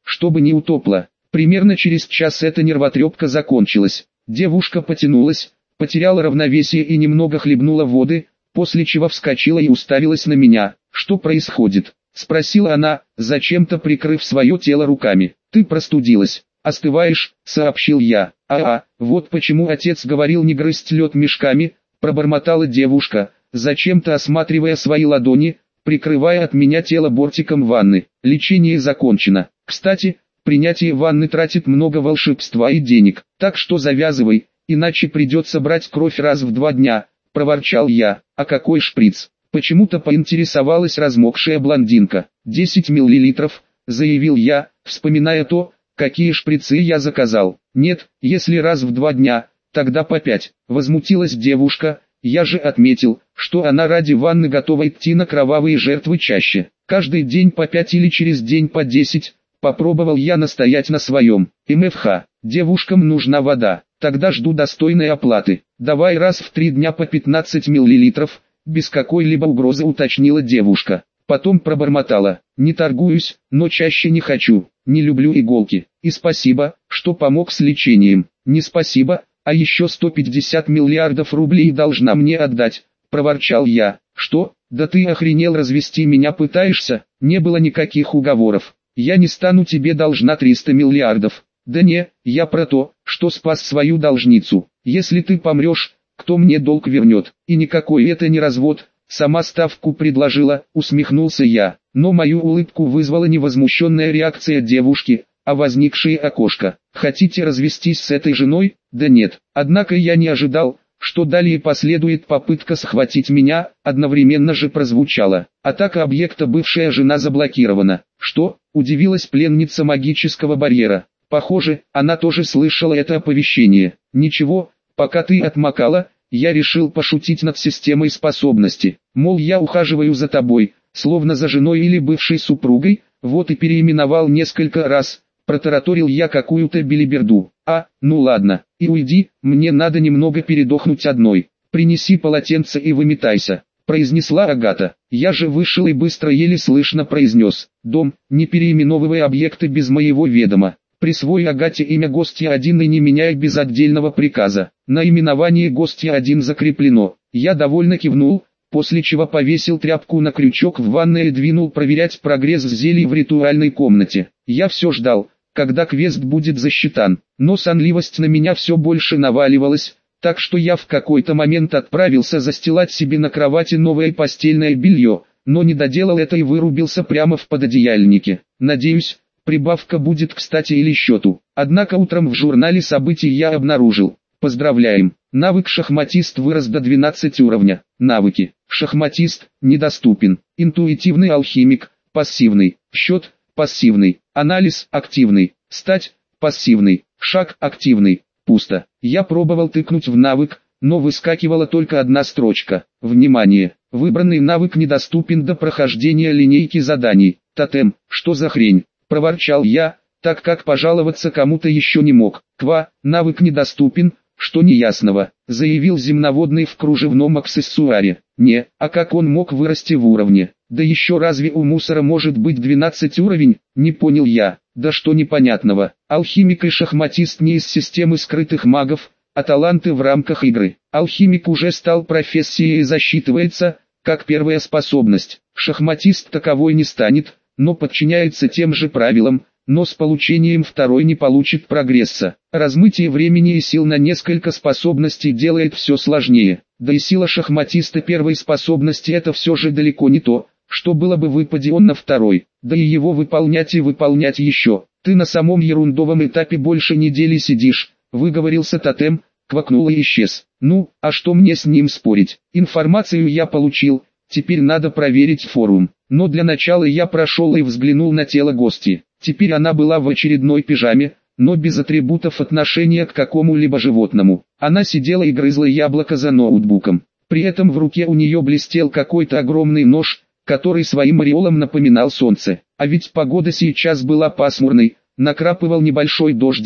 Speaker 1: чтобы не утопла. Примерно через час эта нервотрепка закончилась. Девушка потянулась, потеряла равновесие и немного хлебнула воды, после чего вскочила и уставилась на меня. «Что происходит?» — спросила она, зачем-то прикрыв свое тело руками. «Ты простудилась. Остываешь», — сообщил я. Вот почему отец говорил не грызть лед мешками», — пробормотала девушка, зачем-то осматривая свои ладони, прикрывая от меня тело бортиком ванны. «Лечение закончено. Кстати, принятие ванны тратит много волшебства и денег, так что завязывай, иначе придется брать кровь раз в 2 дня», — проворчал я. «А какой шприц?» — почему-то поинтересовалась размокшая блондинка. 10 миллилитров, заявил я, вспоминая то, какие шприцы я заказал. «Нет, если раз в 2 дня, тогда по 5, возмутилась девушка. Я же отметил, что она ради ванны готова идти на кровавые жертвы чаще. Каждый день по 5 или через день по 10, попробовал я настоять на своем. МФХ, девушкам нужна вода, тогда жду достойной оплаты. Давай раз в 3 дня по 15 миллилитров, без какой-либо угрозы уточнила девушка. Потом пробормотала: «Не торгуюсь, но чаще не хочу, не люблю иголки. И спасибо, что помог с лечением». «Не спасибо, а еще 150 миллиардов рублей должна мне отдать», — проворчал я. «Что? Да ты охренел, развести меня пытаешься?» «Не было никаких уговоров. Я не стану тебе должна 300 миллиардов. «Да не, я про то, что спас свою должницу. Если ты помрешь, кто мне долг вернет?» «И никакой это не развод. Сама ставку предложила», — усмехнулся я. Но мою улыбку вызвала не возмущенная реакция девушки, а возникшее окошко. «Хотите развестись с этой женой?» «Да нет». Однако я не ожидал, что далее последует попытка схватить меня, одновременно же прозвучало: «Атака объекта, бывшая жена заблокирована». «Что?» — удивилась пленница магического барьера. Похоже, она тоже слышала это оповещение. «Ничего, пока ты отмокала, я решил пошутить над системой способности. Мол, я ухаживаю за тобой, словно за женой или бывшей супругой, вот и переименовал несколько раз», — протараторил я какую-то белиберду. Ну ладно, и уйди, мне надо немного передохнуть одной. Принеси полотенце и выметайся», — произнесла Агата. Я же вышел и быстро, еле слышно произнес: «Дом, не переименовывай объекты без моего ведома. Присвой Агате имя гостья 1 и не меняй без отдельного приказа». Наименование гостья 1 закреплено. Я довольно кивнул, после чего повесил тряпку на крючок в ванной и двинул проверять прогресс зелий в ритуальной комнате. Я все ждал, когда квест будет засчитан, но сонливость на меня все больше наваливалась, так что я в какой-то момент отправился застилать себе на кровати новое постельное белье, но не доделал это и вырубился прямо в пододеяльнике. Надеюсь, прибавка будет кстати или счету. Однако утром в журнале событий я обнаружил: «Поздравляем, навык шахматист вырос до 12 уровня». Навыки: шахматист недоступен, интуитивный алхимик пассивный, счет пассивный, анализ активный, стать пассивный, шаг активный. Пусто. Я пробовал тыкнуть в навык, но выскакивала только одна строчка: «Внимание! Выбранный навык недоступен до прохождения линейки заданий». «Тотем, что за хрень?» — проворчал я, так как пожаловаться кому-то еще не мог. «Навык недоступен, что неясного», — заявил земноводный в кружевном аксессуаре. А как он мог вырасти в уровне? Да еще разве у мусора может быть 12 уровень? Не понял я. Да что непонятного? Алхимик и шахматист не из системы скрытых магов, а таланты в рамках игры. Алхимик уже стал профессией и засчитывается, как первая способность. Шахматист таковой не станет, но подчиняется тем же правилам, но с получением второй не получит прогресса. Размытие времени и сил на несколько способностей делает все сложнее. Да и сила шахматиста первой способности — это все же далеко не то, что было бы выпади он на второй. Да и его выполнять и выполнять еще. «Ты на самом ерундовом этапе больше недели сидишь», — выговорился тотем, квакнул и исчез. «Ну, а что мне с ним спорить? Информацию я получил, теперь надо проверить форум». Но для начала я прошел и взглянул на тело гости. Теперь она была в очередной пижаме, но без атрибутов отношения к какому-либо животному. Она сидела и грызла яблоко за ноутбуком. При этом в руке у нее блестел какой-то огромный нож, который своим ореолом напоминал солнце. А ведь погода сейчас была пасмурной, накрапывал небольшой дождик,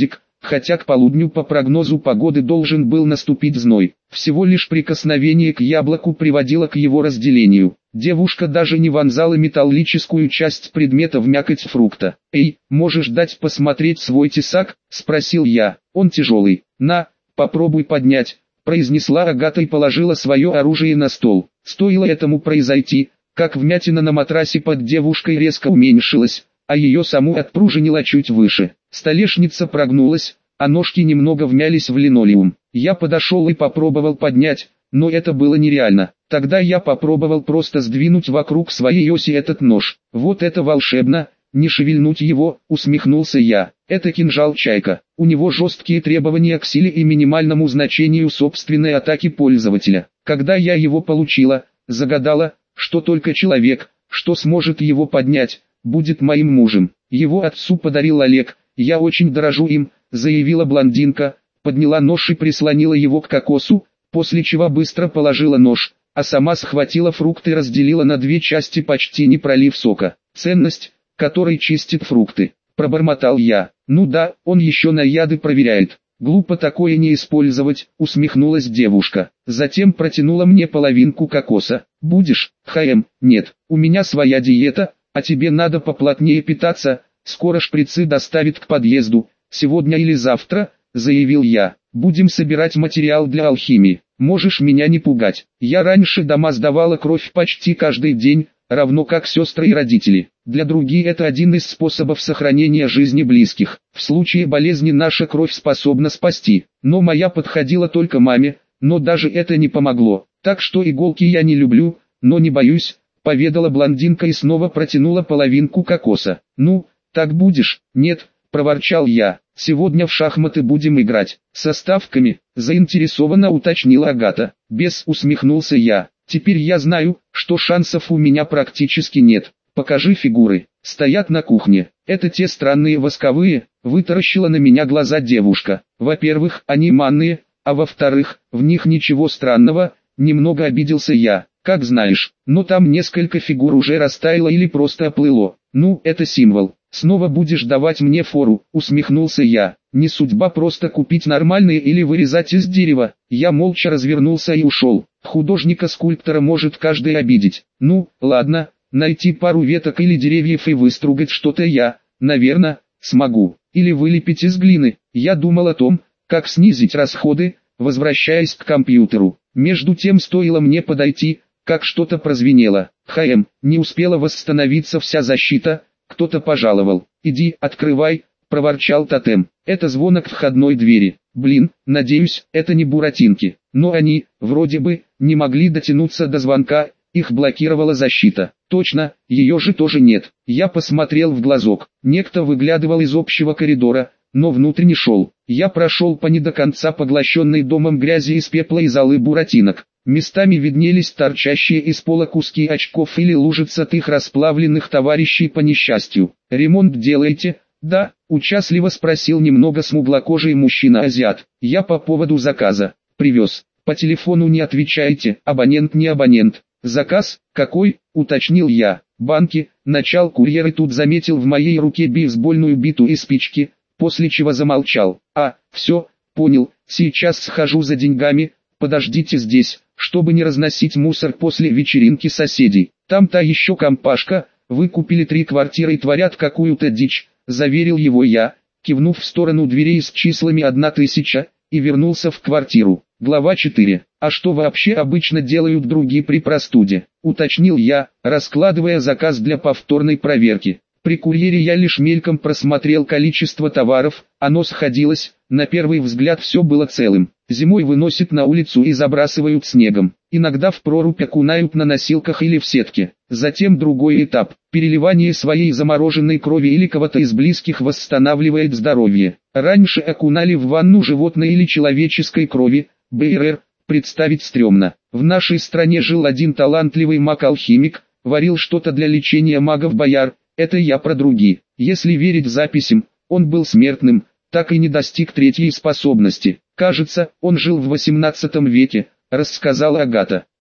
Speaker 1: хотя к полудню по прогнозу погоды должен был наступить зной. Всего лишь прикосновение к яблоку приводило к его разделению. Девушка даже не вонзала металлическую часть предмета в мякоть фрукта. «Эй, можешь дать посмотреть свой тесак?» – спросил я. «Он тяжелый. На, попробуй поднять», – произнесла Агата и положила свое оружие на стол. Стоило этому произойти, как вмятина на матрасе под девушкой резко уменьшилась, а ее саму отпружинило чуть выше. Столешница прогнулась, а ножки немного вмялись в линолеум. Я подошел и попробовал поднять, но это было нереально. Тогда я попробовал просто сдвинуть вокруг своей оси этот нож. «Вот это волшебно, не шевельнуть его», усмехнулся я. «Это кинжал-чайка. У него жесткие требования к силе и минимальному значению собственной атаки пользователя. Когда я его получила, загадала, что только человек, что сможет его поднять, будет моим мужем. Его отцу подарил Олег, я очень дорожу им», заявила блондинка, подняла нож и прислонила его к кокосу, после чего быстро положила нож, а сама схватила фрукт и разделила на две части, почти не пролив сока. «Ценность, которой чистит фрукты», пробормотал я. «Ну да, он еще на яды проверяет. Глупо такое не использовать», усмехнулась девушка. Затем протянула мне половинку кокоса. «Будешь, ХМ?» «Нет, у меня своя диета, а тебе надо поплотнее питаться, скоро шприцы доставят к подъезду, сегодня или завтра», заявил я. «Будем собирать материал для алхимии. Можешь меня не пугать. Я раньше дома сдавала кровь почти каждый день, равно как сестры и родители. Для других это один из способов сохранения жизни близких. В случае болезни наша кровь способна спасти. Но моя подходила только маме, но даже это не помогло. Так что иголки я не люблю, но не боюсь», поведала блондинка и снова протянула половинку кокоса. «Ну, так будешь?» «Нет», проворчал я. «Сегодня в шахматы будем играть. Со ставками?» заинтересованно уточнила Агата. «Без», усмехнулся я. «Теперь я знаю, что шансов у меня практически нет. Покажи фигуры». «Стоят на кухне. Это те странные восковые», вытаращила на меня глаза девушка. «Во-первых, они манные, а во-вторых, в них ничего странного», немного обиделся я. «Как знаешь, но там несколько фигур уже растаяло или просто оплыло. Ну, это символ. Снова будешь давать мне фору», усмехнулся я. «Не судьба просто купить нормальные или вырезать из дерева». Я молча развернулся и ушел. Художника-скульптора может каждый обидеть. Ну, ладно, найти пару веток или деревьев и выстругать что-то я, наверное, смогу. Или вылепить из глины. Я думал о том, как снизить расходы, возвращаясь к компьютеру. Между тем стоило мне подойти, как что-то прозвенело. «ХМ, не успела восстановиться вся защита, кто-то пожаловал». «Иди, открывай», проворчал тотем. «Это звонок входной двери. Блин, надеюсь, это не буратинки». Но они, вроде бы, не могли дотянуться до звонка, их блокировала защита. Точно, ее же тоже нет. Я посмотрел в глазок. Некто выглядывал из общего коридора, но внутрь не шел. Я прошел по не до конца поглощенной домом грязи из пепла и золы буратинок. Местами виднелись торчащие из пола куски очков или лужица от их расплавленных товарищей по несчастью. «Ремонт делаете?» «Да», участливо спросил немного смуглокожий мужчина-азиат. «Я по поводу заказа. Привез. По телефону не отвечаете, абонент не абонент». «Заказ? Какой?» уточнил я. «Банки». Начал курьер и тут заметил в моей руке бейсбольную биту и спички, после чего замолчал. Все, понял, сейчас схожу за деньгами, подождите здесь, чтобы не разносить мусор после вечеринки соседей. Там та еще компашка, выкупили 3 квартиры и творят какую-то дичь», заверил его я, кивнув в сторону дверей с числами 1000, и вернулся в квартиру. Глава 4. «А что вообще обычно делают другие при простуде?» уточнил я, раскладывая заказ для повторной проверки. При курьере я лишь мельком просмотрел количество товаров, оно сходилось, на первый взгляд все было целым. Зимой выносят на улицу и забрасывают снегом. Иногда в прорубь окунают на носилках или в сетке. Затем другой этап – переливание своей замороженной крови или кого-то из близких восстанавливает здоровье. Раньше окунали в ванну животной или человеческой крови, БРР, представить стрёмно. В нашей стране жил один талантливый маг-алхимик, варил что-то для лечения магов-бояр. Это я про другие. Если верить записям, он был смертным, так и не достиг 3-й способности. Кажется, он жил в 18 веке, рассказала Агата.